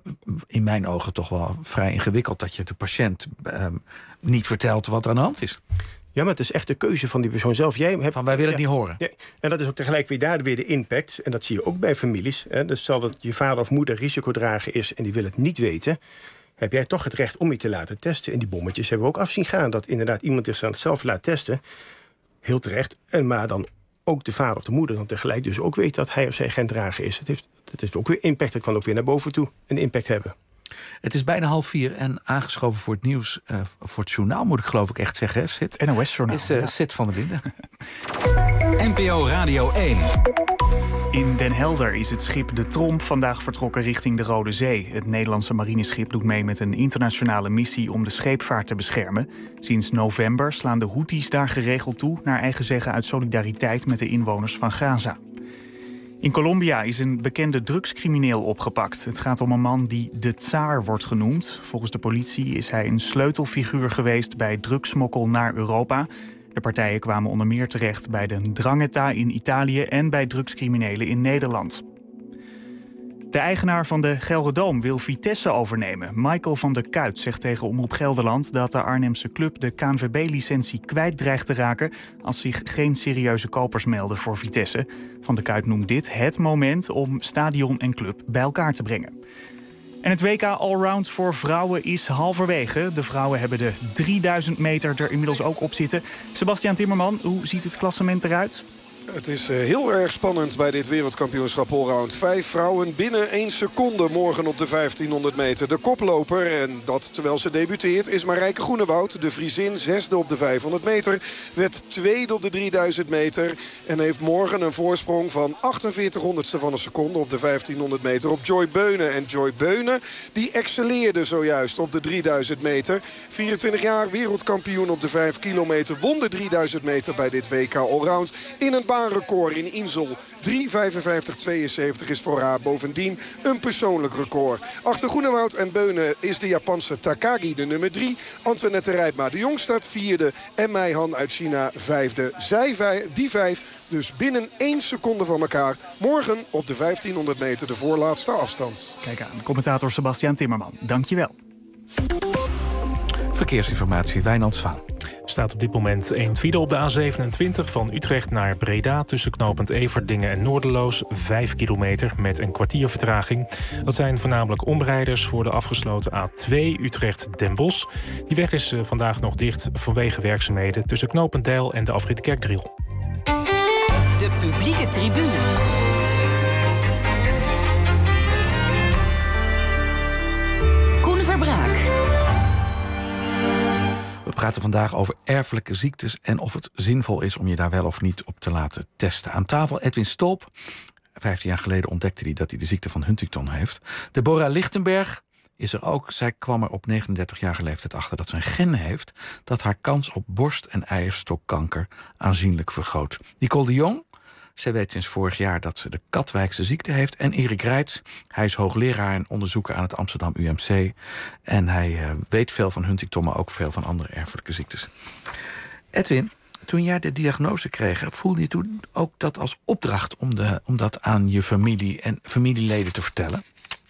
in mijn ogen toch wel vrij ingewikkeld dat je de patiënt uh, niet vertelt wat er aan de hand is. Ja, maar het is echt de keuze van die persoon zelf. Jij hebt, van wij willen ja, het niet horen. Ja, en dat is ook tegelijk weer daar weer de impact. En dat zie je ook bij families. Hè. Dus stel dat je vader of moeder risicodrager is en die wil het niet weten, heb jij toch het recht om je te laten testen. En die bommetjes hebben we ook af zien gaan. Dat inderdaad iemand zichzelf laat testen. Heel terecht. En maar dan ook de vader of de moeder dan tegelijk dus ook weet dat hij of zij gendrager is. Het heeft, het heeft ook weer impact. Het kan ook weer naar boven toe een impact hebben. Het is bijna half vier en aangeschoven voor het nieuws, uh, voor het journaal moet ik geloof ik echt zeggen. Sid. N O S-journaal. Is uh, ja. Sid van der Linden. N P O Radio één. In Den Helder is het schip De Tromp vandaag vertrokken richting de Rode Zee. Het Nederlandse marineschip doet mee met een internationale missie om de scheepvaart te beschermen. Sinds november slaan de Houthis daar geregeld toe, naar eigen zeggen uit solidariteit met de inwoners van Gaza. In Colombia is een bekende drugscrimineel opgepakt. Het gaat om een man die de Tsaar wordt genoemd. Volgens de politie is hij een sleutelfiguur geweest bij drugssmokkel naar Europa. De partijen kwamen onder meer terecht bij de 'Ndrangheta in Italië en bij drugscriminelen in Nederland. De eigenaar van de Gelredome wil Vitesse overnemen. Michael van der Kuit zegt tegen Omroep Gelderland dat de Arnhemse club de K N V B-licentie kwijt dreigt te raken als zich geen serieuze kopers melden voor Vitesse. Van der Kuit noemt dit het moment om stadion en club bij elkaar te brengen. En het W K Allround voor vrouwen is halverwege. De vrouwen hebben de drieduizend meter er inmiddels ook op zitten. Sebastiaan Timmerman, hoe ziet het klassement eruit? Het is heel erg spannend bij dit wereldkampioenschap allround. Vijf vrouwen binnen één seconde morgen op de vijftienhonderd meter. De koploper, en dat terwijl ze debuteert, is Marijke Groenewoud. De Friesin, zesde op de vijfhonderd meter. Werd tweede op de drieduizend meter. En heeft morgen een voorsprong van achtenveertig honderdste van een seconde op de vijftienhonderd meter op Joy Beunen. En Joy Beunen, die excelleerde zojuist op de drieduizend meter. vierentwintig jaar, wereldkampioen op de vijf kilometer. Won de drieduizend meter bij dit W K allround in een baanrecord in Insel. drie vijfenvijftig tweeënzeventig is voor haar bovendien een persoonlijk record. Achter Groenewoud en Beunen is de Japanse Takagi de nummer drie. Antoinette Rijpma de Jong staat vierde. En Meihan uit China vijfde. Zij vijf, die vijf dus binnen één seconde van elkaar. Morgen op de vijftienhonderd meter de voorlaatste afstand. Kijk aan, commentator Sebastiaan Timmerman. Dank je wel. Verkeersinformatie, Wijnand Zwaan. Staat op dit moment een file op de A zevenentwintig van Utrecht naar Breda... tussen knooppunt Everdingen en Noorderloos, vijf kilometer met een kwartier vertraging. Dat zijn voornamelijk omrijders voor de afgesloten A twee Utrecht-Den Bosch. Die weg is vandaag nog dicht vanwege werkzaamheden... tussen knooppunt Deil en de afrit Kerkdriel. De publieke tribune. Koen Verbraak. We praten vandaag over erfelijke ziektes en of het zinvol is om je daar wel of niet op te laten testen. Aan tafel Edwin Stolp. Vijftien jaar geleden ontdekte hij dat hij de ziekte van Huntington heeft. Deborah Lichtenberg is er ook. Zij kwam er op negenendertigjarige leeftijd achter dat ze een gen heeft dat haar kans op borst- en eierstokkanker aanzienlijk vergroot. Nicole de Jong. Zij weet sinds vorig jaar dat ze de Katwijkse ziekte heeft. En Erik Reitz, hij is hoogleraar en onderzoeker aan het Amsterdam U M C. En hij uh, weet veel van Huntington, maar ook veel van andere erfelijke ziektes. Edwin, toen jij de diagnose kreeg, voelde je toen ook dat als opdracht om, de, om dat aan je familie en familieleden te vertellen?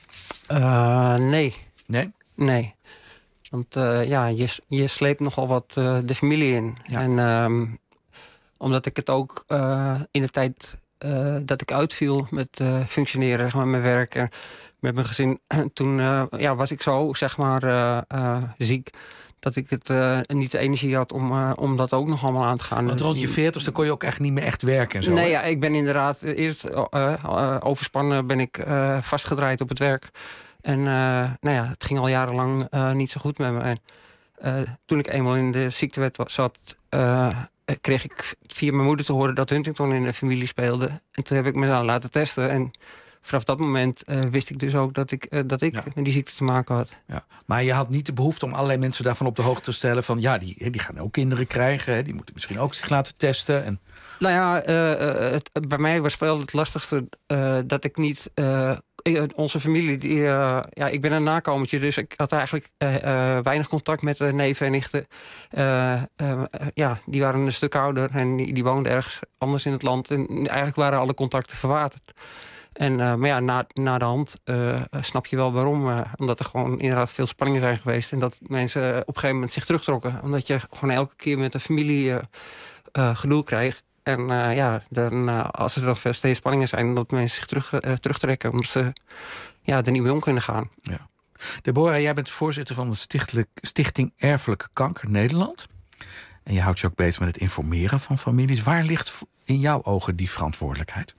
Uh, nee. Nee? Nee. Want uh, ja, je, je sleept nogal wat uh, de familie in. Ja. En um, omdat ik het ook uh, in de tijd uh, dat ik uitviel met uh, functioneren, zeg maar, met mijn werk en met mijn gezin, toen uh, ja, was ik zo, zeg maar, uh, uh, ziek dat ik het uh, niet de energie had om, uh, om dat ook nog allemaal aan te gaan. Want rond je veertigste kon je ook echt niet meer echt werken en zo? Nee, ja, ik ben inderdaad eerst uh, uh, overspannen ben ik uh, vastgedraaid op het werk. En uh, nou ja, het ging al jarenlang uh, niet zo goed met me. En uh, toen ik eenmaal in de ziektewet zat, Uh, kreeg ik via mijn moeder te horen dat Huntington in de familie speelde. En toen heb ik me dan laten testen. En vanaf dat moment uh, wist ik dus ook dat ik, uh, dat ik ja. met die ziekte te maken had. Ja. Maar je had niet de behoefte om allerlei mensen daarvan op de hoogte te stellen van ja, die, die gaan ook kinderen krijgen. Hè, die moeten misschien ook zich laten testen. En Nou ja, uh, het, bij mij was wel het lastigste uh, dat ik niet Uh, onze familie, die, uh, ja, ik ben een nakomertje, dus ik had eigenlijk uh, uh, weinig contact met uh, neven en nichten. Uh, uh, ja, die waren een stuk ouder en die, die woonden ergens anders in het land. En eigenlijk waren alle contacten verwaterd. En, uh, maar ja, na, na de hand uh, snap je wel waarom. Uh, omdat er gewoon inderdaad veel spanningen zijn geweest. En dat mensen op een gegeven moment zich terugtrokken. Omdat je gewoon elke keer met de familie uh, uh, gedoe krijgt. En uh, ja, dan, uh, als er nog veel steeds spanningen zijn, dat mensen zich terug, uh, terugtrekken. Omdat ze ja, er niet mee om kunnen gaan. Ja. Deborah, jij bent voorzitter van de Stichting Erfelijke Kanker Nederland. En je houdt je ook bezig met het informeren van families. Waar ligt in jouw ogen die verantwoordelijkheid?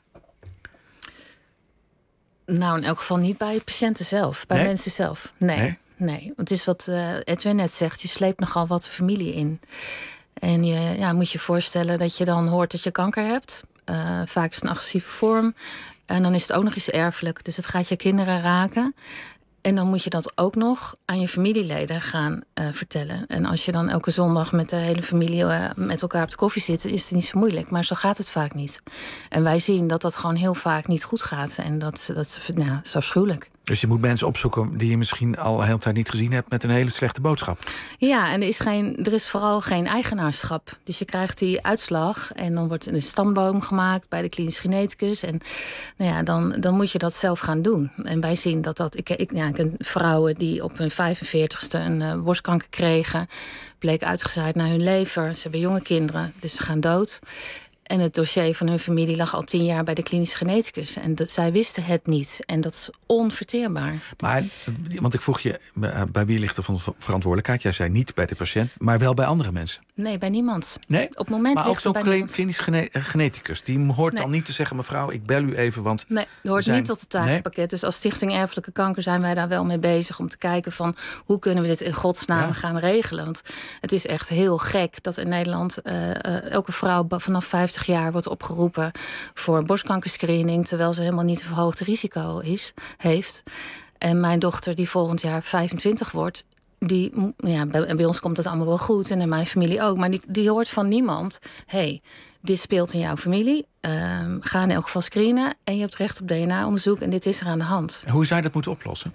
Nou, in elk geval niet bij patiënten zelf. Bij nee? mensen zelf. Nee, nee. nee. Het is wat uh, Edwin net zegt. Je sleept nogal wat familie in. En je ja, moet je voorstellen dat je dan hoort dat je kanker hebt. Uh, vaak is het een agressieve vorm. En dan is het ook nog eens erfelijk. Dus het gaat je kinderen raken. En dan moet je dat ook nog aan je familieleden gaan uh, vertellen. En als je dan elke zondag met de hele familie uh, met elkaar op de koffie zit, is het niet zo moeilijk. Maar zo gaat het vaak niet. En wij zien dat dat gewoon heel vaak niet goed gaat. En dat, dat, nou, dat is afschuwelijk. Dus je moet mensen opzoeken die je misschien al een hele tijd niet gezien hebt met een hele slechte boodschap. Ja, en er is, geen, er is vooral geen eigenaarschap. Dus je krijgt die uitslag en dan wordt een stamboom gemaakt bij de klinisch geneticus. En nou ja, dan, dan moet je dat zelf gaan doen. En wij zien dat dat... Ik, ik, ja, ik ken vrouwen die op hun vijfenveertigste een uh, borstkanker kregen. Bleek uitgezaaid naar hun lever. Ze hebben jonge kinderen, dus ze gaan dood. En het dossier van hun familie lag al tien jaar bij de klinisch geneticus. En dat, zij wisten het niet. En dat is onverteerbaar. Maar, want ik vroeg je, bij wie ligt er van verantwoordelijkheid? Jij zei niet bij de patiënt, maar wel bij andere mensen. Nee, bij niemand. Nee? Op het moment maar ook zo'n bij klinisch gene geneticus, die hoort nee. dan niet te zeggen, mevrouw, ik bel u even, want... Nee, dat hoort zijn... niet tot het takenpakket. Nee? Dus als Stichting Erfelijke Kanker zijn wij daar wel mee bezig om te kijken van hoe kunnen we dit in godsnaam ja. gaan regelen. Want het is echt heel gek dat in Nederland uh, uh, elke vrouw vanaf vijftig jaar wordt opgeroepen voor borstkankerscreening, terwijl ze helemaal niet een verhoogd risico is, heeft. En mijn dochter, die volgend jaar vijfentwintig wordt, die, ja, bij, bij ons komt het allemaal wel goed en in mijn familie ook, maar die, die hoort van niemand, hey, dit speelt in jouw familie, uh, ga in elk geval screenen en je hebt recht op D N A-onderzoek en dit is er aan de hand. Hoe zou je dat moeten oplossen?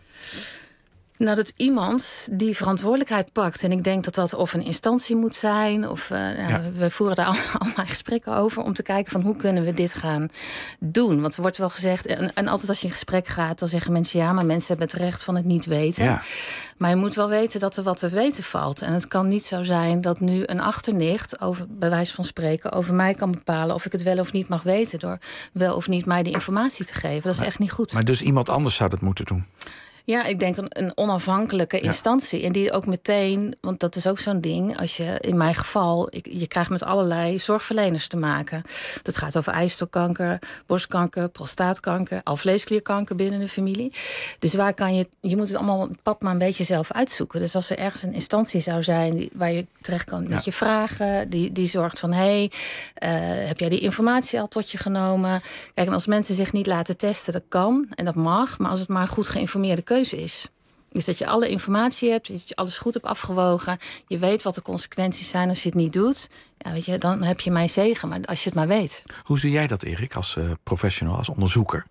Nou, dat iemand die verantwoordelijkheid pakt. En ik denk dat dat of een instantie moet zijn. Of uh, nou, ja. we voeren daar allemaal gesprekken over. Om te kijken van hoe kunnen we dit gaan doen. Want er wordt wel gezegd. En, en altijd als je in gesprek gaat, dan zeggen mensen ja, maar mensen hebben het recht van het niet weten. Ja. Maar je moet wel weten dat er wat te weten valt. En het kan niet zo zijn dat nu een achternicht, over, bij wijze van spreken, over mij kan bepalen of ik het wel of niet mag weten. Door wel of niet mij die informatie te geven. Dat is maar, echt niet goed. Maar dus iemand anders zou dat moeten doen? Ja, ik denk een, een onafhankelijke instantie. Ja. En die ook meteen, want dat is ook zo'n ding. Als je, in mijn geval, ik, je krijgt met allerlei zorgverleners te maken. Dat gaat over eierstokkanker, borstkanker, prostaatkanker, alvleesklierkanker binnen de familie. Dus waar kan je, je moet het allemaal het pad maar een beetje zelf uitzoeken. Dus als er ergens een instantie zou zijn die, waar je terecht kan met ja. je vragen, die, die zorgt van, hé, hey, uh, heb jij die informatie al tot je genomen? Kijk, en als mensen zich niet laten testen, dat kan en dat mag, maar als het maar goed geïnformeerde keuze is. Dus dat je alle informatie hebt, dat je alles goed hebt afgewogen. Je weet wat de consequenties zijn als je het niet doet. Ja, weet je, dan heb je mijn zegen, maar als je het maar weet. Hoe zie jij dat, Erik, als uh, professional, als onderzoeker?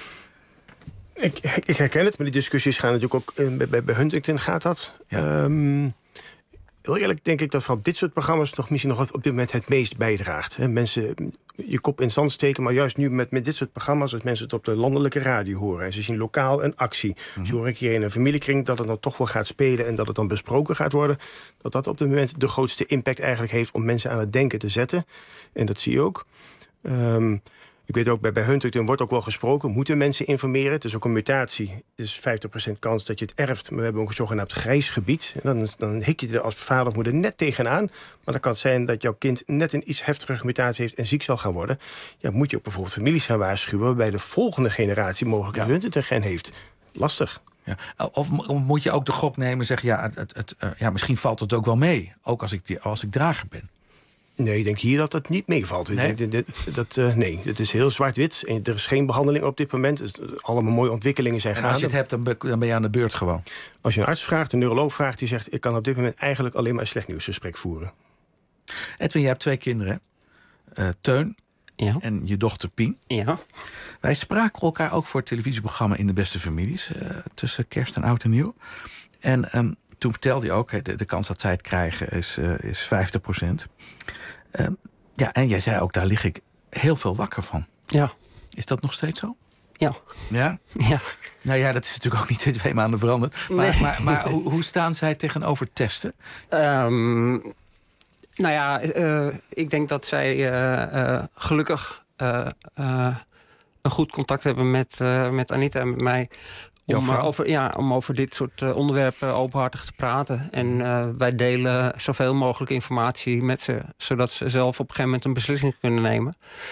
Ik, ik herken het, maar die discussies gaan natuurlijk ook... Uh, bij, bij Huntington gaat dat. Ja. Um, heel eerlijk denk ik dat van dit soort programma's nog misschien nog op dit moment het meest bijdraagt. He, mensen je kop in zand steken, maar juist nu met, met dit soort programma's, als mensen het op de landelijke radio horen en ze zien lokaal een actie. Mm-hmm. Ze horen een keer in een familiekring dat het dan toch wel gaat spelen en dat het dan besproken gaat worden, dat dat op dit moment de grootste impact eigenlijk heeft om mensen aan het denken te zetten. En dat zie je ook. Um, Ik weet ook, bij, bij Huntington wordt ook wel gesproken, moeten mensen informeren. Het is ook een mutatie. Het is vijftig procent kans dat je het erft. Maar we hebben ook een zogenaamd grijs gebied. En dan, dan hik je er als vader of moeder net tegenaan. Maar dan kan het zijn dat jouw kind net een iets heftigere mutatie heeft en ziek zal gaan worden. Ja, moet je ook bijvoorbeeld families gaan waarschuwen waarbij de volgende generatie mogelijk een ja. Huntington-gen heeft. Lastig. Ja. Of moet je ook de gok nemen en zeggen, ja, het, het, het, uh, ja, misschien valt het ook wel mee. Ook als ik, die, als ik drager ben. Nee, ik denk hier dat het niet meevalt. Nee, dat, dat, dat, uh, nee het is heel zwart-wit. Er is geen behandeling op dit moment. Dus allemaal mooie ontwikkelingen zijn gaande. En als je het hebt, dan ben, dan ben je aan de beurt gewoon. Als je een arts vraagt, een neuroloog vraagt, die zegt, ik kan op dit moment eigenlijk alleen maar een slecht nieuwsgesprek voeren. Edwin, jij hebt twee kinderen. Uh, Teun ja. en je dochter Pien. Ja. Wij spraken elkaar ook voor het televisieprogramma In de Beste Families. Uh, tussen kerst en oud en nieuw. En um, toen vertelde je ook, de, de kans dat zij het krijgen is, uh, is vijftig procent. Uh, ja, en jij zei ook, daar lig ik heel veel wakker van. Ja. Is dat nog steeds zo? Ja. Ja? Ja. Nou ja, dat is natuurlijk ook niet in twee maanden veranderd. Maar, nee. maar, maar hoe, hoe staan zij tegenover testen? Um, nou ja, uh, ik denk dat zij uh, uh, gelukkig uh, uh, een goed contact hebben met, uh, met Anita en met mij. Om, uh, over, ja, om over dit soort uh, onderwerpen openhartig te praten. En uh, wij delen zoveel mogelijk informatie met ze, zodat ze zelf op een gegeven moment een beslissing kunnen nemen.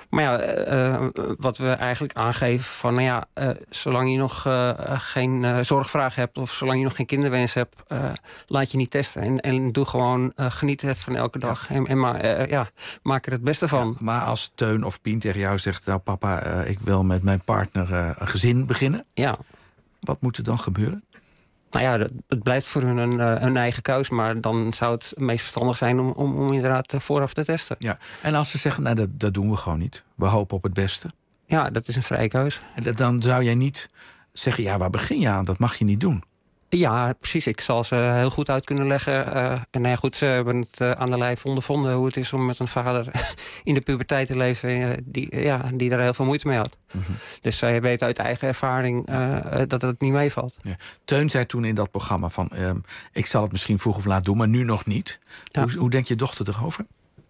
Maar ja, uh, wat we eigenlijk aangeven van... nou ja, uh, zolang je nog uh, geen uh, zorgvraag hebt... of zolang je nog geen kinderwens hebt... Uh, laat je niet testen. En, en doe gewoon uh, genieten van elke dag. Ja. En, en ma- uh, ja, maak er het beste van. Ja, maar als Teun of Pien tegen jou zegt... nou papa, uh, ik wil met mijn partner uh, een gezin beginnen... Ja. Wat moet er dan gebeuren? Nou ja, het blijft voor hun een, een eigen keus. Maar dan zou het meest verstandig zijn om, om, om inderdaad vooraf te testen. Ja. En als ze zeggen, nou, dat, dat doen we gewoon niet. We hopen op het beste. Ja, dat is een vrije keus. En dan zou jij niet zeggen, ja, waar begin je aan? Dat mag je niet doen. Ja, precies. Ik zal ze heel goed uit kunnen leggen. Uh, en nou ja, goed, ze hebben het uh, aan de lijf ondervonden... hoe het is om met een vader in de puberteit te leven... Uh, die, uh, ja, die daar heel veel moeite mee had. Mm-hmm. Dus zij uh, weet uit eigen ervaring uh, dat het niet meevalt. Ja. Teun zei toen in dat programma van... Uh, ik zal het misschien vroeg of laat doen, maar nu nog niet. Ja. Hoe, hoe denkt je dochter erover?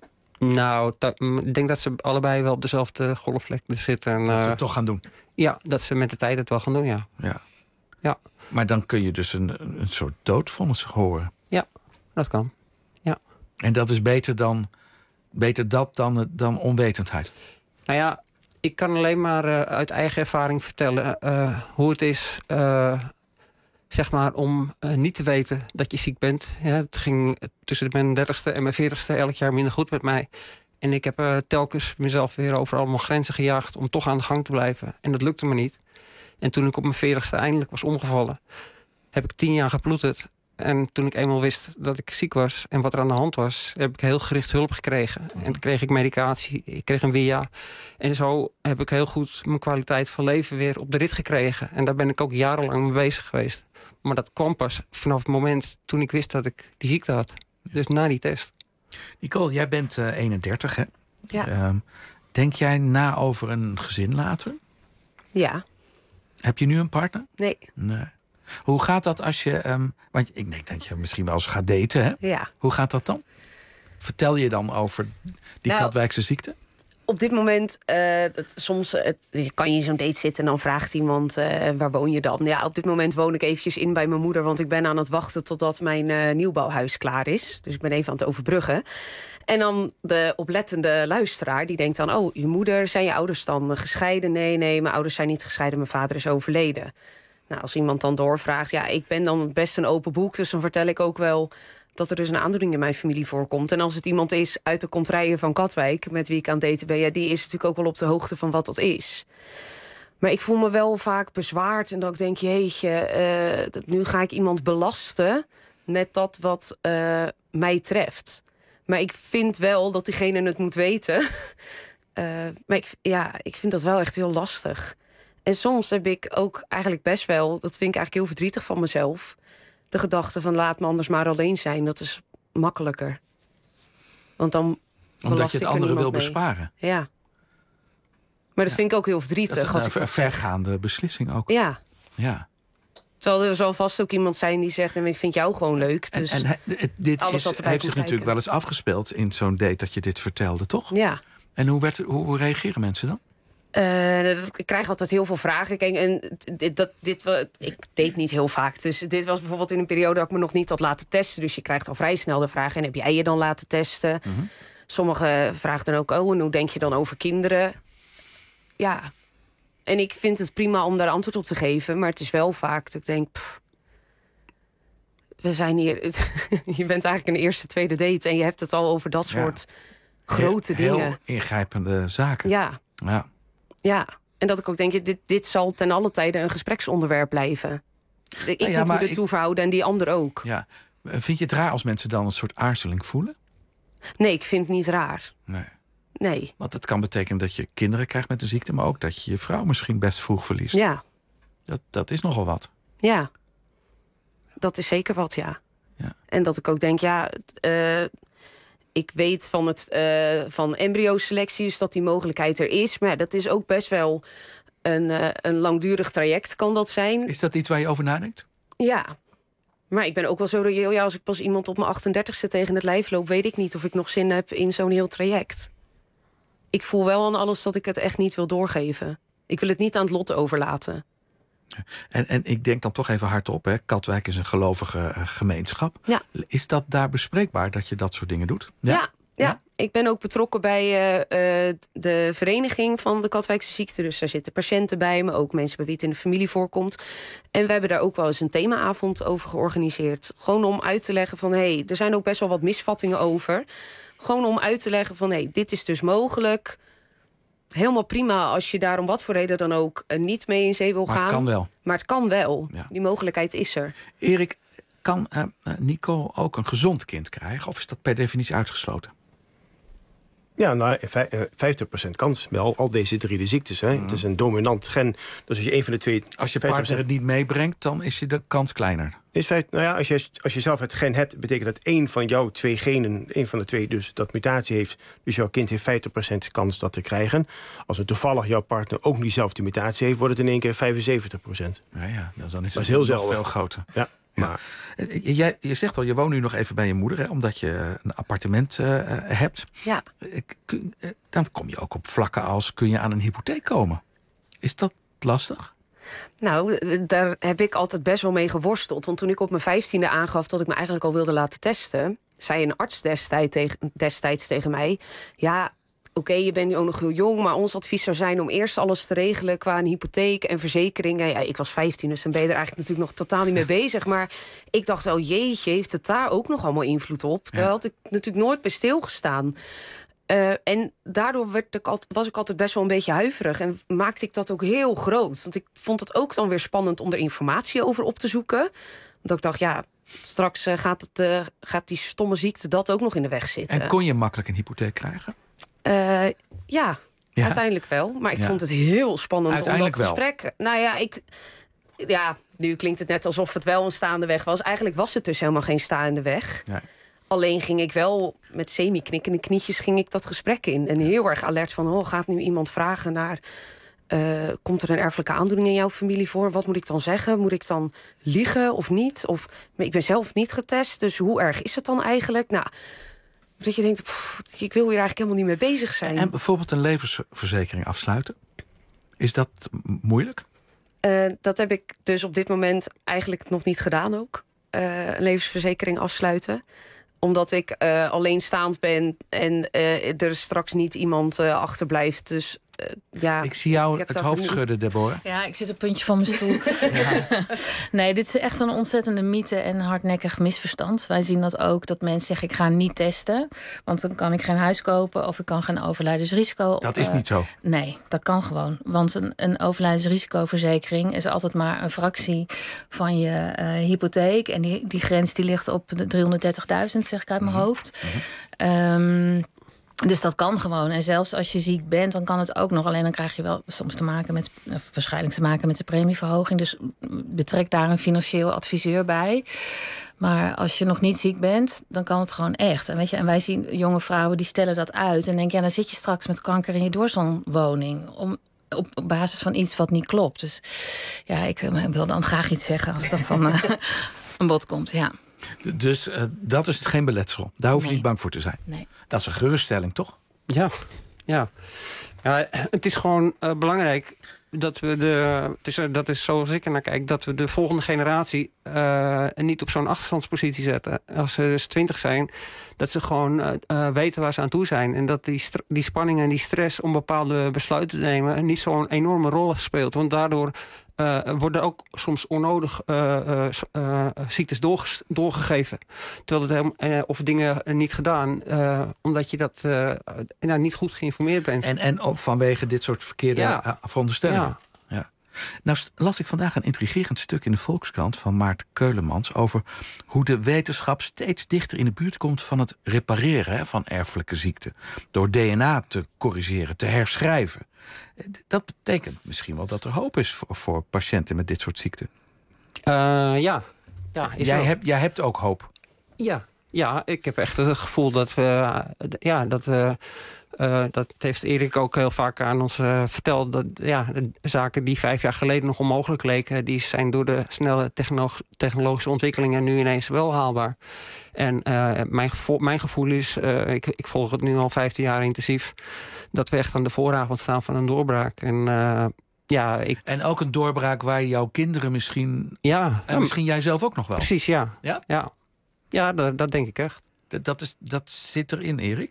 Nou, ik denk dat ze allebei wel op dezelfde golflengte zitten. En, uh, dat ze het toch gaan doen? Ja, dat ze met de tijd het wel gaan doen, ja. Ja. Ja. Maar dan kun je dus een, een soort doodvonnis horen. Ja, dat kan. Ja. En dat is beter dan, beter dat dan, dan onwetendheid? Nou ja, ik kan alleen maar uh, uit eigen ervaring vertellen... Uh, hoe het is, uh, zeg maar, om uh, niet te weten dat je ziek bent. Ja, het ging tussen mijn dertigste en mijn veertigste elk jaar minder goed met mij. En ik heb uh, telkens mezelf weer over allemaal grenzen gejaagd... om toch aan de gang te blijven. En dat lukte me niet. En toen ik op mijn veertigste eindelijk was omgevallen... heb ik tien jaar geploeterd. En toen ik eenmaal wist dat ik ziek was en wat er aan de hand was... heb ik heel gericht hulp gekregen. En toen kreeg ik medicatie, ik kreeg een W I A. En zo heb ik heel goed mijn kwaliteit van leven weer op de rit gekregen. En daar ben ik ook jarenlang mee bezig geweest. Maar dat kwam pas vanaf het moment toen ik wist dat ik die ziekte had. Dus na die test. Nicole, jij bent uh, eenendertig, hè? Ja. Uh, denk jij na over een gezin later? Ja. Heb je nu een partner? Nee. Nee. Hoe gaat dat als je... Um, want ik denk dat je misschien wel eens gaat daten, hè? Ja. Hoe gaat dat dan? Vertel je dan over die nou, Katwijkse ziekte? Op dit moment, uh, het, soms het, je kan je in zo'n date zitten... en dan vraagt iemand, uh, waar woon je dan? Ja, op dit moment woon ik eventjes in bij mijn moeder... want ik ben aan het wachten totdat mijn uh, nieuwbouwhuis klaar is. Dus ik ben even aan het overbruggen. En dan de oplettende luisteraar, die denkt dan... oh, je moeder, zijn je ouders dan gescheiden? Nee, nee, mijn ouders zijn niet gescheiden, mijn vader is overleden. Nou, als iemand dan doorvraagt, ja, ik ben dan best een open boek... dus dan vertel ik ook wel dat er dus een aandoening in mijn familie voorkomt. En als het iemand is uit de contraien van Katwijk... met wie ik aan het daten ben, ja, die is natuurlijk ook wel op de hoogte van wat dat is. Maar ik voel me wel vaak bezwaard en dat ik denk, jeetje... Uh, dat nu ga ik iemand belasten met dat wat uh, mij treft... Maar ik vind wel dat diegene het moet weten. uh, maar ik, ja, ik vind dat wel echt heel lastig. En soms heb ik ook eigenlijk best wel... dat vind ik eigenlijk heel verdrietig van mezelf... de gedachte van laat me anders maar alleen zijn. Dat is makkelijker. Want dan Omdat je het anderen wil mee. besparen. Ja. Maar dat ja. vind ik ook heel verdrietig. Dat is als een ik dat vergaande zeg. beslissing ook. Ja. Ja. Terwijl er zal vast ook iemand zijn die zegt... ik vind jou gewoon leuk. Dus en, en he, dit is, heeft zich kijken. natuurlijk wel eens afgespeeld... in zo'n date dat je dit vertelde, toch? Ja. En hoe, werd, hoe, hoe reageren mensen dan? Uh, ik krijg altijd heel veel vragen. Kijk, en dit, dat, dit, ik date niet heel vaak. Dus dit was bijvoorbeeld in een periode dat ik me nog niet had laten testen. Dus je krijgt al vrij snel de vraag... en heb jij je dan laten testen? Mm-hmm. Sommigen vragen dan ook... oh, en hoe denk je dan over kinderen? Ja... En ik vind het prima om daar antwoord op te geven. Maar het is wel vaak dat ik denk... Pff, we zijn hier... je bent eigenlijk een eerste, tweede date... en je hebt het al over dat soort ja. grote heel, dingen. Heel ingrijpende zaken. Ja. Ja. Ja. En dat ik ook denk... dit, dit zal ten alle tijde een gespreksonderwerp blijven. Ik nou ja, moet me ertoe ik... verhouden en die ander ook. Ja. Vind je het raar als mensen dan een soort aarzeling voelen? Nee, ik vind het niet raar. Nee. Nee. Want het kan betekenen dat je kinderen krijgt met de ziekte... maar ook dat je je vrouw misschien best vroeg verliest. Ja. Dat, dat is nogal wat. Ja. Dat is zeker wat, ja. ja. En dat ik ook denk, ja... Uh, ik weet van, het, uh, van embryoselectie dus dat die mogelijkheid er is. Maar ja, dat is ook best wel een, uh, een langdurig traject, kan dat zijn. Is dat iets waar je over nadenkt? Ja. Maar ik ben ook wel zo reëel. Ja, als ik pas iemand op mijn achtendertigste tegen het lijf loop... weet ik niet of ik nog zin heb in zo'n heel traject. Ik voel wel aan alles dat ik het echt niet wil doorgeven. Ik wil het niet aan het lot overlaten. En, en ik denk dan toch even hardop, hè. Katwijk is een gelovige uh, gemeenschap. Ja. Is dat daar bespreekbaar dat je dat soort dingen doet? Ja, ja, Ja, ik ben ook betrokken bij uh, uh, de vereniging van de Katwijkse ziekte. Dus daar zitten patiënten bij me, ook mensen bij wie het in de familie voorkomt. En we hebben daar ook wel eens een themaavond over georganiseerd. Gewoon om uit te leggen van, hé, hey, er zijn ook best wel wat misvattingen over. Gewoon om uit te leggen van, hé, hey, dit is dus mogelijk. Helemaal prima als je daar om wat voor reden dan ook uh, niet mee in zee wil maar gaan. Maar het kan wel. Maar het kan wel. Ja. Die mogelijkheid is er. Erik, kan uh, Nico ook een gezond kind krijgen? Of is dat per definitie uitgesloten? Ja, nou, vijftig procent kans. Wel, al deze drie de ziektes. Hè. Mm. Het is een dominant gen. Dus als je een van de twee... Als je partner het niet meebrengt, dan is je de kans kleiner. Is feit, nou ja, als je, als je zelf het gen hebt, betekent dat één van jouw twee genen, één van de twee dus dat mutatie heeft. Dus jouw kind heeft vijftig procent kans dat te krijgen. Als het toevallig jouw partner ook niet zelf die mutatie heeft, wordt het in één keer vijfenzeventig procent. Ja, ja, dan is het, dat is heel zelden. Veel groter. Ja. Maar. Jij, je zegt al, je woont nu nog even bij je moeder, hè, omdat je een appartement uh, hebt. Ja. Dan kom je ook op vlakken als, kun je aan een hypotheek komen? Is dat lastig? Nou, daar heb ik altijd best wel mee geworsteld. Want toen ik op mijn vijftiende aangaf dat ik me eigenlijk al wilde laten testen, zei een arts destijds tegen, destijds tegen mij, ja, oké, okay, je bent nu ook nog heel jong, maar ons advies zou zijn om eerst alles te regelen qua een hypotheek en verzekeringen. Ja, ik was vijftien, dus dan ben je er eigenlijk natuurlijk nog totaal niet mee bezig. Maar ik dacht, oh jeetje, heeft het daar ook nog allemaal invloed op? Daar ja. had ik natuurlijk nooit bij stilgestaan. Uh, en daardoor werd ik altijd, was ik altijd best wel een beetje huiverig. En maakte ik dat ook heel groot. Want ik vond het ook dan weer spannend om er informatie over op te zoeken. Omdat ik dacht, ja, straks uh, gaat, het, uh, gaat die stomme ziekte dat ook nog in de weg zitten. En kon je makkelijk een hypotheek krijgen? Uh, ja, ja, uiteindelijk wel. Maar ik ja. vond het heel spannend om dat gesprek. Wel. Nou ja, ik... Ja, nu klinkt het net alsof het wel een staande weg was. Eigenlijk was het dus helemaal geen staande weg. Nee. Alleen ging ik wel met semi-knikkende knietjes ging ik dat gesprek in. En heel erg alert van, oh, gaat nu iemand vragen naar, Uh, komt er een erfelijke aandoening in jouw familie voor? Wat moet ik dan zeggen? Moet ik dan liegen of niet? Of, ik ben zelf niet getest, dus hoe erg is het dan eigenlijk? Nou, dat je denkt, pff, ik wil hier eigenlijk helemaal niet mee bezig zijn. En bijvoorbeeld een levensverzekering afsluiten? Is dat moeilijk? Uh, dat heb ik dus op dit moment eigenlijk nog niet gedaan ook. Uh, een levensverzekering afsluiten. Omdat ik uh, alleenstaand ben en uh, er straks niet iemand uh, achterblijft. Dus uh, ja. Ik zie jou ik het hoofd niet... schudden, Deborah. Ja, ik zit op het puntje van mijn stoel. Ja. Nee, dit is echt een ontzettende mythe en hardnekkig misverstand. Wij zien dat ook, dat mensen zeggen, ik ga niet testen. Want dan kan ik geen huis kopen of ik kan geen overlijdensrisico. Dat is uh, niet zo. Nee, dat kan gewoon. Want een, een overlijdensrisicoverzekering is altijd maar een fractie van je uh, hypotheek. En die, die grens die ligt op de driehonderddertigduizend, zeg ik uit mijn mm-hmm. hoofd. Mm-hmm. Um, Dus dat kan gewoon. En zelfs als je ziek bent, dan kan het ook nog. Alleen dan krijg je wel soms te maken met, waarschijnlijk te maken met de premieverhoging. Dus betrek daar een financieel adviseur bij. Maar als je nog niet ziek bent, dan kan het gewoon echt. En, weet je, en wij zien jonge vrouwen die stellen dat uit. En denken, ja, dan zit je straks met kanker in je doorsonwoning. Om, op, op basis van iets wat niet klopt. Dus ja, ik uh, wil dan graag iets zeggen als dat dan uh, aan bod komt, ja. Dus uh, dat is geen beletsel. Daar hoef je nee. niet bang voor te zijn. Nee. Dat is een geruststelling, toch? Ja, ja. ja het is gewoon uh, belangrijk dat we de... Het is, uh, dat is zoals ik er naar kijk, dat we de volgende generatie uh, niet op zo'n achterstandspositie zetten. Als ze dus twintig zijn, dat ze gewoon uh, uh, weten waar ze aan toe zijn. En dat die, st- die spanning en die stress om bepaalde besluiten te nemen niet zo'n enorme rol speelt. Want daardoor Uh, worden ook soms onnodig uh, uh, uh, ziektes doorge- doorgegeven. Terwijl het helemaal, uh, of dingen uh, niet gedaan, uh, omdat je dat uh, nou, niet goed geïnformeerd bent. En, en ook vanwege dit soort verkeerde ja. uh, veronderstellingen. Ja. Ja. Nou las ik vandaag een intrigerend stuk in de Volkskrant van Maarten Keulemans over hoe de wetenschap steeds dichter in de buurt komt van het repareren hè, van erfelijke ziekten. Door D N A te corrigeren, te herschrijven. Dat betekent misschien wel dat er hoop is voor, voor patiënten met dit soort ziekten. Uh, ja. ja is jij, hebt, jij hebt ook hoop. Ja, ja, ik heb echt het gevoel dat we... Ja, dat we Uh, dat heeft Erik ook heel vaak aan ons uh, verteld. Dat ja, de zaken die vijf jaar geleden nog onmogelijk leken, die zijn door de snelle techno- technologische ontwikkelingen nu ineens wel haalbaar. En uh, mijn, gevoel, mijn gevoel is, uh, ik, ik volg het nu al vijftien jaar intensief, dat we echt aan de vooravond staan van een doorbraak. En uh, ja, ik... En ook een doorbraak waar jouw kinderen misschien... Ja. En misschien jij zelf ook nog wel. Precies, ja. Ja, ja. ja dat, dat denk ik echt. Dat, dat, is, dat zit erin, Erik?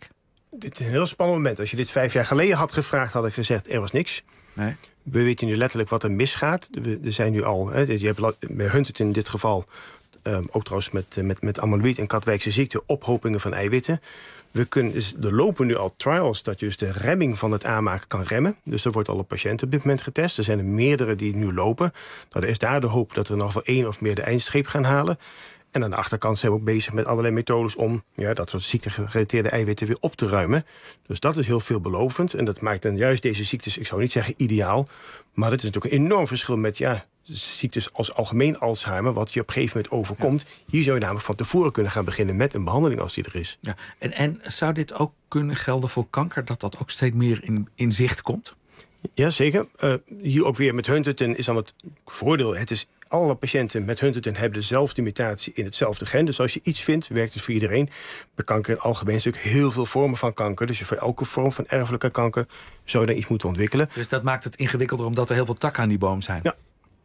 dit is een heel spannend moment. Als je dit vijf jaar geleden had gevraagd, had ik gezegd, er was niks. Nee. We weten nu letterlijk wat er misgaat. We, er zijn nu al, hè, je hebt bij Huntington in dit geval, um, ook trouwens met, met, met amyloïd en Katwijkse ziekte, ophopingen van eiwitten. We kunnen, dus er lopen nu al trials dat je dus de remming van het aanmaken kan remmen. Dus er wordt al op patiënten op dit moment getest. Er zijn er meerdere die nu lopen. Nou, er is daar de hoop dat we nog wel één of meer de eindstreep gaan halen. En aan de achterkant zijn we ook bezig met allerlei methodes om ja, dat soort ziektegerelateerde eiwitten weer op te ruimen. Dus dat is heel veelbelovend. En dat maakt dan juist deze ziektes, ik zou niet zeggen ideaal, maar het is natuurlijk een enorm verschil met ja, ziektes als algemeen Alzheimer, wat je op een gegeven moment overkomt. Ja. Hier zou je namelijk van tevoren kunnen gaan beginnen met een behandeling als die er is. Ja. En, en zou dit ook kunnen gelden voor kanker, dat dat ook steeds meer in, in zicht komt? Ja, zeker. Uh, hier ook weer met Huntington is dan het voordeel. Het is, alle patiënten met Huntington hebben dezelfde mutatie in hetzelfde gen. Dus als je iets vindt, werkt het voor iedereen. Bij kanker in het algemeen is natuurlijk heel veel vormen van kanker. Dus voor elke vorm van erfelijke kanker zou je dan iets moeten ontwikkelen. Dus dat maakt het ingewikkelder omdat er heel veel takken aan die boom zijn. Ja.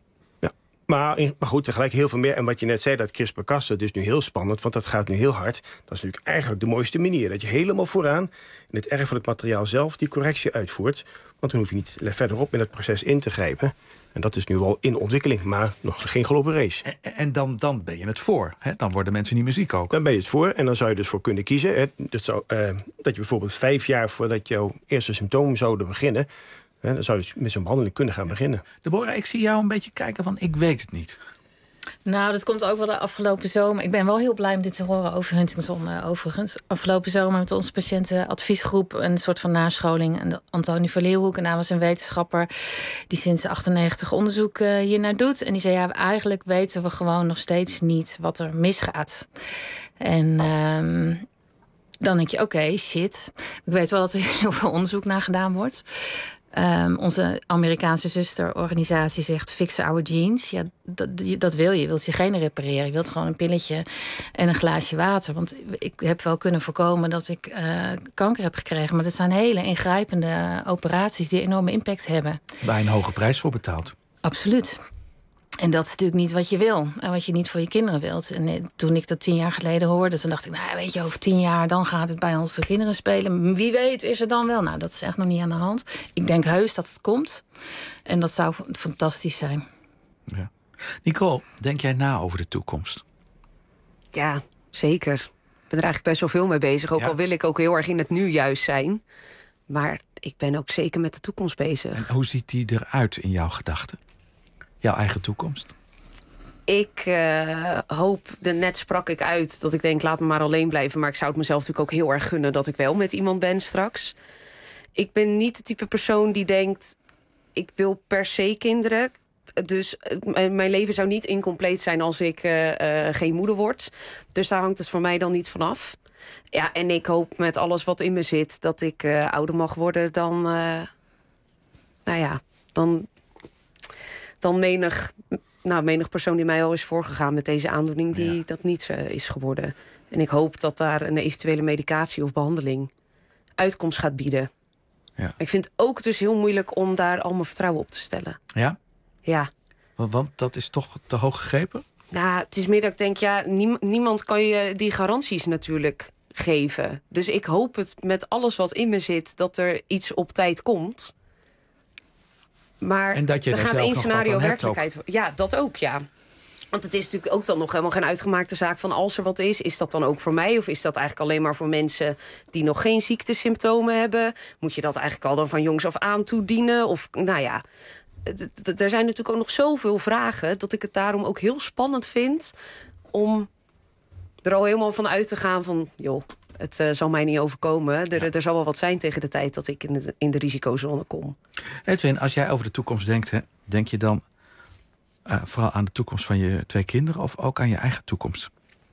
Maar, maar goed, tegelijk heel veel meer. En wat je net zei, dat CRISPR-Cas, dat is nu heel spannend, want dat gaat nu heel hard. Dat is natuurlijk eigenlijk de mooiste manier. Dat je helemaal vooraan in het erfelijk materiaal zelf die correctie uitvoert. Want dan hoef je niet verderop in het proces in te grijpen. En dat is nu wel in ontwikkeling, maar nog geen gelopen race. En, en dan, dan ben je het voor. Hè? Dan worden mensen niet meer ziek ook. Dan ben je het voor en dan zou je dus voor kunnen kiezen. Hè? Dat, zou, uh, dat je bijvoorbeeld vijf jaar voordat jouw eerste symptomen zouden beginnen, He, dan zou je met zo'n behandeling kunnen gaan beginnen. Deborah, ik zie jou een beetje kijken van ik weet het niet. Nou, dat komt ook wel de afgelopen zomer. Ik ben wel heel blij om dit te horen over Huntington uh, overigens. Afgelopen zomer met onze patiëntenadviesgroep een soort van nascholing. En Antonie van Leeuwenhoek, en hij was een wetenschapper die sinds achtennegentig onderzoek uh, hiernaar doet. En die zei, ja, eigenlijk weten we gewoon nog steeds niet wat er misgaat. En Uh, dan denk je, oké, okay, shit. Ik weet wel dat er heel veel onderzoek naar gedaan wordt. Um, onze Amerikaanse zusterorganisatie zegt fix our genes. Ja, dat, dat wil je. Je wilt je genen repareren. Je wilt gewoon een pilletje en een glaasje water. Want ik heb wel kunnen voorkomen dat ik uh, kanker heb gekregen. Maar dat zijn hele ingrijpende operaties die enorme impact hebben. Waar je een hoge prijs voor betaalt. Absoluut. En dat is natuurlijk niet wat je wil. En wat je niet voor je kinderen wilt. En toen ik dat tien jaar geleden hoorde, toen dacht ik, nou weet je, over tien jaar dan gaat het bij onze kinderen spelen. Wie weet is er dan wel. Nou, dat is echt nog niet aan de hand. Ik denk heus dat het komt. En dat zou fantastisch zijn. Ja. Nicole, denk jij na over de toekomst? Ja, zeker. Ik ben er eigenlijk best wel veel mee bezig. Ook ja. al wil ik ook heel erg in het nu juist zijn. Maar ik ben ook zeker met de toekomst bezig. En hoe ziet die eruit in jouw gedachten? Jouw eigen toekomst? Ik uh, hoop, net sprak ik uit dat ik denk, laat me maar alleen blijven. Maar ik zou het mezelf natuurlijk ook heel erg gunnen dat ik wel met iemand ben straks. Ik ben niet de type persoon die denkt, ik wil per se kinderen. Dus mijn leven zou niet incompleet zijn als ik uh, uh, geen moeder word. Dus daar hangt het voor mij dan niet vanaf. Ja, en ik hoop met alles wat in me zit dat ik uh, ouder mag worden dan, uh, nou ja, dan... dan menig, nou, menig persoon die mij al is voorgegaan met deze aandoening, die ja. dat niet uh, is geworden. En ik hoop dat daar een eventuele medicatie of behandeling uitkomst gaat bieden. Ja. Ik vind het ook dus heel moeilijk om daar al mijn vertrouwen op te stellen. Ja? Ja. Want, want dat is toch te hoog gegrepen? Nou, het is meer dat ik denk, ja, nie, niemand kan je die garanties natuurlijk geven. Dus ik hoop het met alles wat in me zit, dat er iets op tijd komt. Maar en dat je er er gaat één scenario werkelijkheid. Ja, dat ook, ja. Want het is natuurlijk ook dan nog helemaal geen uitgemaakte zaak van als er wat is. Is dat dan ook voor mij? Of is dat eigenlijk alleen maar voor mensen die nog geen ziektesymptomen hebben? Moet je dat eigenlijk al dan van jongs af aan toedienen? Of, nou ja, er zijn natuurlijk ook nog zoveel vragen dat ik het daarom ook heel spannend vind om er al helemaal van uit te gaan van, joh, het uh, zal mij niet overkomen. Er, ja. er zal wel wat zijn tegen de tijd dat ik in de, in de risicozone kom. Edwin, als jij over de toekomst denkt, hè, denk je dan uh, vooral aan de toekomst van je twee kinderen of ook aan je eigen toekomst?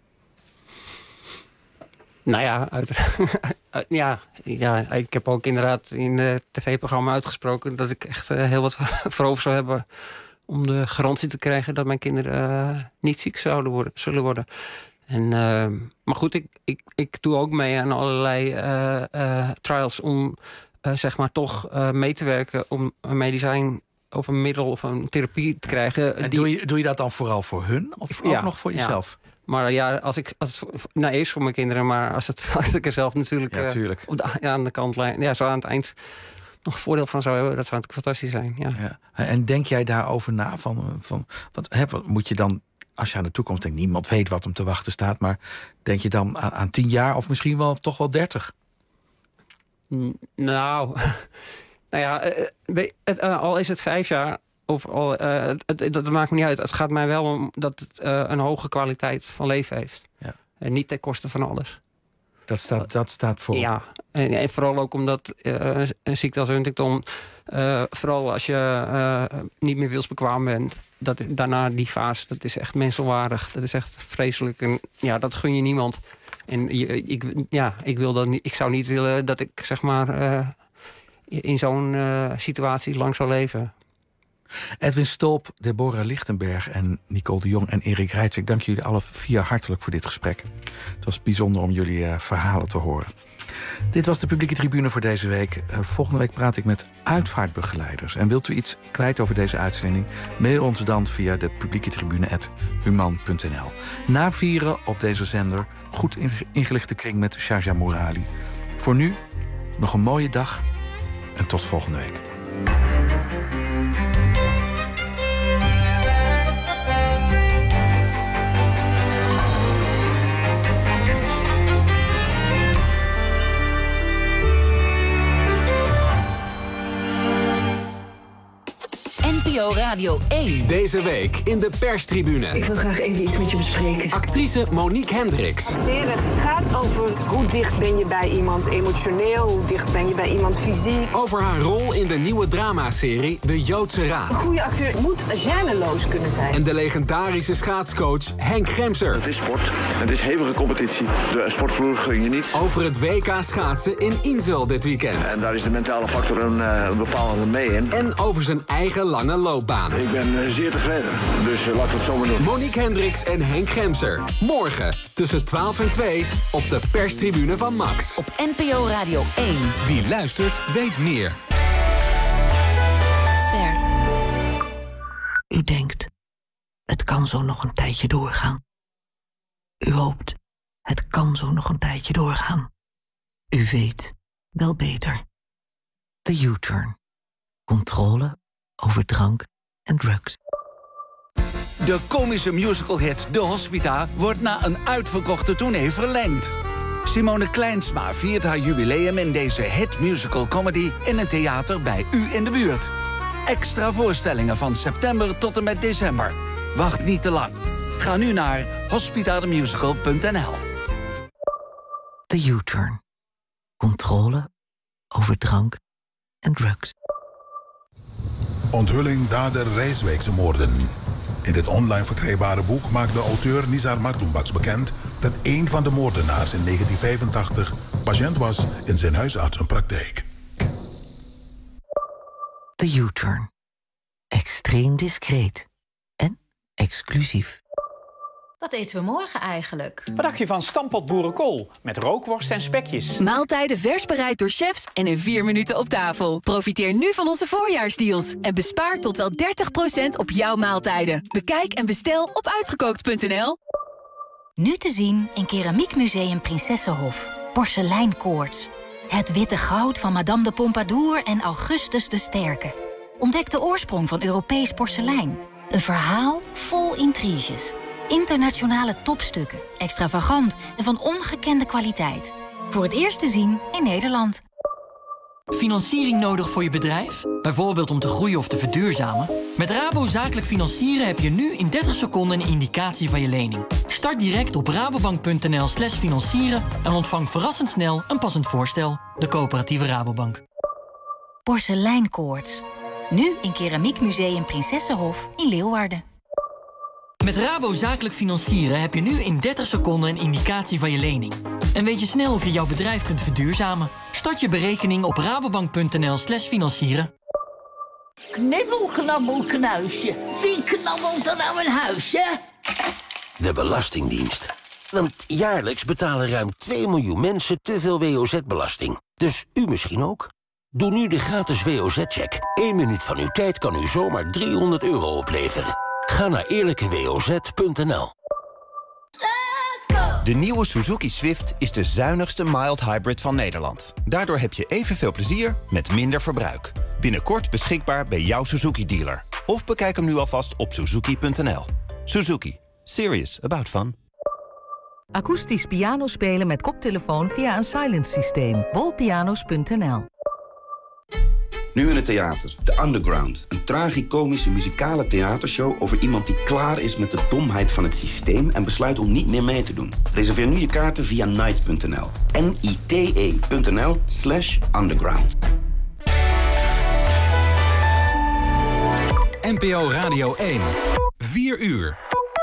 Nou ja, uit, ja, ja, ik heb ook inderdaad in het tv-programma uitgesproken dat ik echt uh, heel wat voor over zou hebben om de garantie te krijgen dat mijn kinderen uh, niet ziek zouden worden, zullen worden. En, uh, maar goed, ik, ik, ik doe ook mee aan allerlei uh, uh, trials om uh, zeg maar toch uh, mee te werken om een medicijn of een middel of een therapie te krijgen. En die... doe, je, doe je dat dan vooral voor hun of ook ja, nog voor jezelf? Ja. Maar ja, als ik, als het naïef voor mijn kinderen, maar als, het, als ik er zelf natuurlijk Ja, uh, op de, ja, aan de kant lijn, ja, zo aan het eind nog voordeel van zou hebben, dat zou natuurlijk fantastisch zijn. Ja. Ja. En denk jij daarover na? Van, van, wat, hè, wat moet je dan, als je aan de toekomst denkt, niemand weet wat hem te wachten staat, maar denk je dan aan, aan tien jaar of misschien wel toch wel dertig? Nou, nou ja, het, het, uh, al is het vijf jaar, of al, uh, het, het, dat maakt me niet uit. Het gaat mij wel om dat het uh, een hoge kwaliteit van leven heeft. Ja. En niet ten koste van alles. Dat staat, dat staat voor. Ja, en, en vooral ook omdat uh, een ziekte als Huntington, uh, vooral als je uh, niet meer wilsbekwaam bent, dat daarna die fase, dat is echt mensenwaardig. Dat is echt vreselijk. En ja, dat gun je niemand. En je, ik, ja, ik, wil dat niet, ik zou niet willen dat ik zeg maar uh, in zo'n uh, situatie lang zou leven. Edwin Stolp, Deborah Lichtenberg en Nicole de Jong en Erik Reitz, ik dank jullie alle vier hartelijk voor dit gesprek. Het was bijzonder om jullie uh, verhalen te horen. Dit was de publieke tribune voor deze week. Uh, volgende week praat ik met uitvaartbegeleiders. En wilt u iets kwijt over deze uitzending? Mail ons dan via de publieke tribune at human punt n l. Na vieren op deze zender goed ingelichte kring met Sharja Morali. Voor nu nog een mooie dag en tot volgende week. N P O Radio één. Deze week in de perstribune. Ik wil graag even iets met je bespreken. Actrice Monique Hendricks. Het gaat over hoe dicht ben je bij iemand emotioneel, hoe dicht ben je bij iemand fysiek. Over haar rol in de nieuwe dramaserie De Joodse Raad. Een goede acteur moet gêneloos kunnen zijn. En de legendarische schaatscoach Henk Gremser. Het is sport, het is hevige competitie. De sportvloer gun je niet. Over het W K schaatsen in Insel dit weekend. En daar is de mentale factor een, uh, een bepalende mee in. En over zijn eigen lange loopbaan. Ik ben uh, zeer tevreden, dus uh, laten we het zo maar doen. Monique Hendricks en Henk Gremser. Morgen tussen twaalf en twee op de perstribune van Max. Op N P O Radio één. Wie luistert, weet meer. Ster. U denkt, het kan zo nog een tijdje doorgaan. U hoopt, het kan zo nog een tijdje doorgaan. U weet, wel beter. De U-turn. Controle over drank en drugs. De komische musicalhit De Hospita wordt na een uitverkochte tournee verlengd. Simone Kleinsma viert haar jubileum in deze hitmusical comedy in een theater bij u in de buurt. Extra voorstellingen van september tot en met december. Wacht niet te lang. Ga nu naar hospitademusical punt n l. De U-turn. Controle over drank en drugs. Onthulling dader Rijswijkse moorden. In dit online verkrijgbare boek maakt de auteur Nizar Martoenbaks bekend dat een van de moordenaars in negentien vijfentachtig patiënt was in zijn huisartsenpraktijk. De U-turn. Extreem discreet en exclusief. Wat eten we morgen eigenlijk? Wat dacht je van stampot boerenkool met rookworst en spekjes? Maaltijden vers bereid door chefs en in vier minuten op tafel. Profiteer nu van onze voorjaarsdeals en bespaar tot wel dertig procent op jouw maaltijden. Bekijk en bestel op uitgekookt punt n l. Nu te zien in Keramiekmuseum Prinsessenhof. Porseleinkoorts. Het witte goud van Madame de Pompadour en Augustus de Sterke. Ontdek de oorsprong van Europees porselein. Een verhaal vol intriges. Internationale topstukken, extravagant en van ongekende kwaliteit. Voor het eerst te zien in Nederland. Financiering nodig voor je bedrijf? Bijvoorbeeld om te groeien of te verduurzamen? Met Rabo Zakelijk Financieren heb je nu in dertig seconden een indicatie van je lening. Start direct op rabobank punt n l slash financieren en ontvang verrassend snel een passend voorstel. De coöperatieve Rabobank. Porseleinkoorts. Nu in Keramiekmuseum Prinsessenhof in Leeuwarden. Met Rabo Zakelijk Financieren heb je nu in dertig seconden een indicatie van je lening. En weet je snel of je jouw bedrijf kunt verduurzamen? Start je berekening op rabobank punt n l slash financieren. Knibbel, knabbel, knuisje. Wie knabbelt er nou een huisje? De Belastingdienst. Want jaarlijks betalen ruim twee miljoen mensen te veel W O Z-belasting. Dus u misschien ook? Doe nu de gratis W O Z-check. Eén minuut van uw tijd kan u zomaar driehonderd euro opleveren. Ga naar eerlijke w o z punt n l. De nieuwe Suzuki Swift is de zuinigste mild hybrid van Nederland. Daardoor heb je evenveel plezier met minder verbruik. Binnenkort beschikbaar bij jouw Suzuki-dealer. Of bekijk hem nu alvast op suzuki punt n l. Suzuki. Serious about fun. Akoestisch piano spelen met koptelefoon via een silence systeem. bolpianos punt n l. Nu in het theater, The Underground. Een tragicomische muzikale theatershow over iemand die klaar is met de domheid van het systeem en besluit om niet meer mee te doen. Reserveer nu je kaarten via night punt n l. N I T E punt n l slash underground. N P O Radio één. vier uur.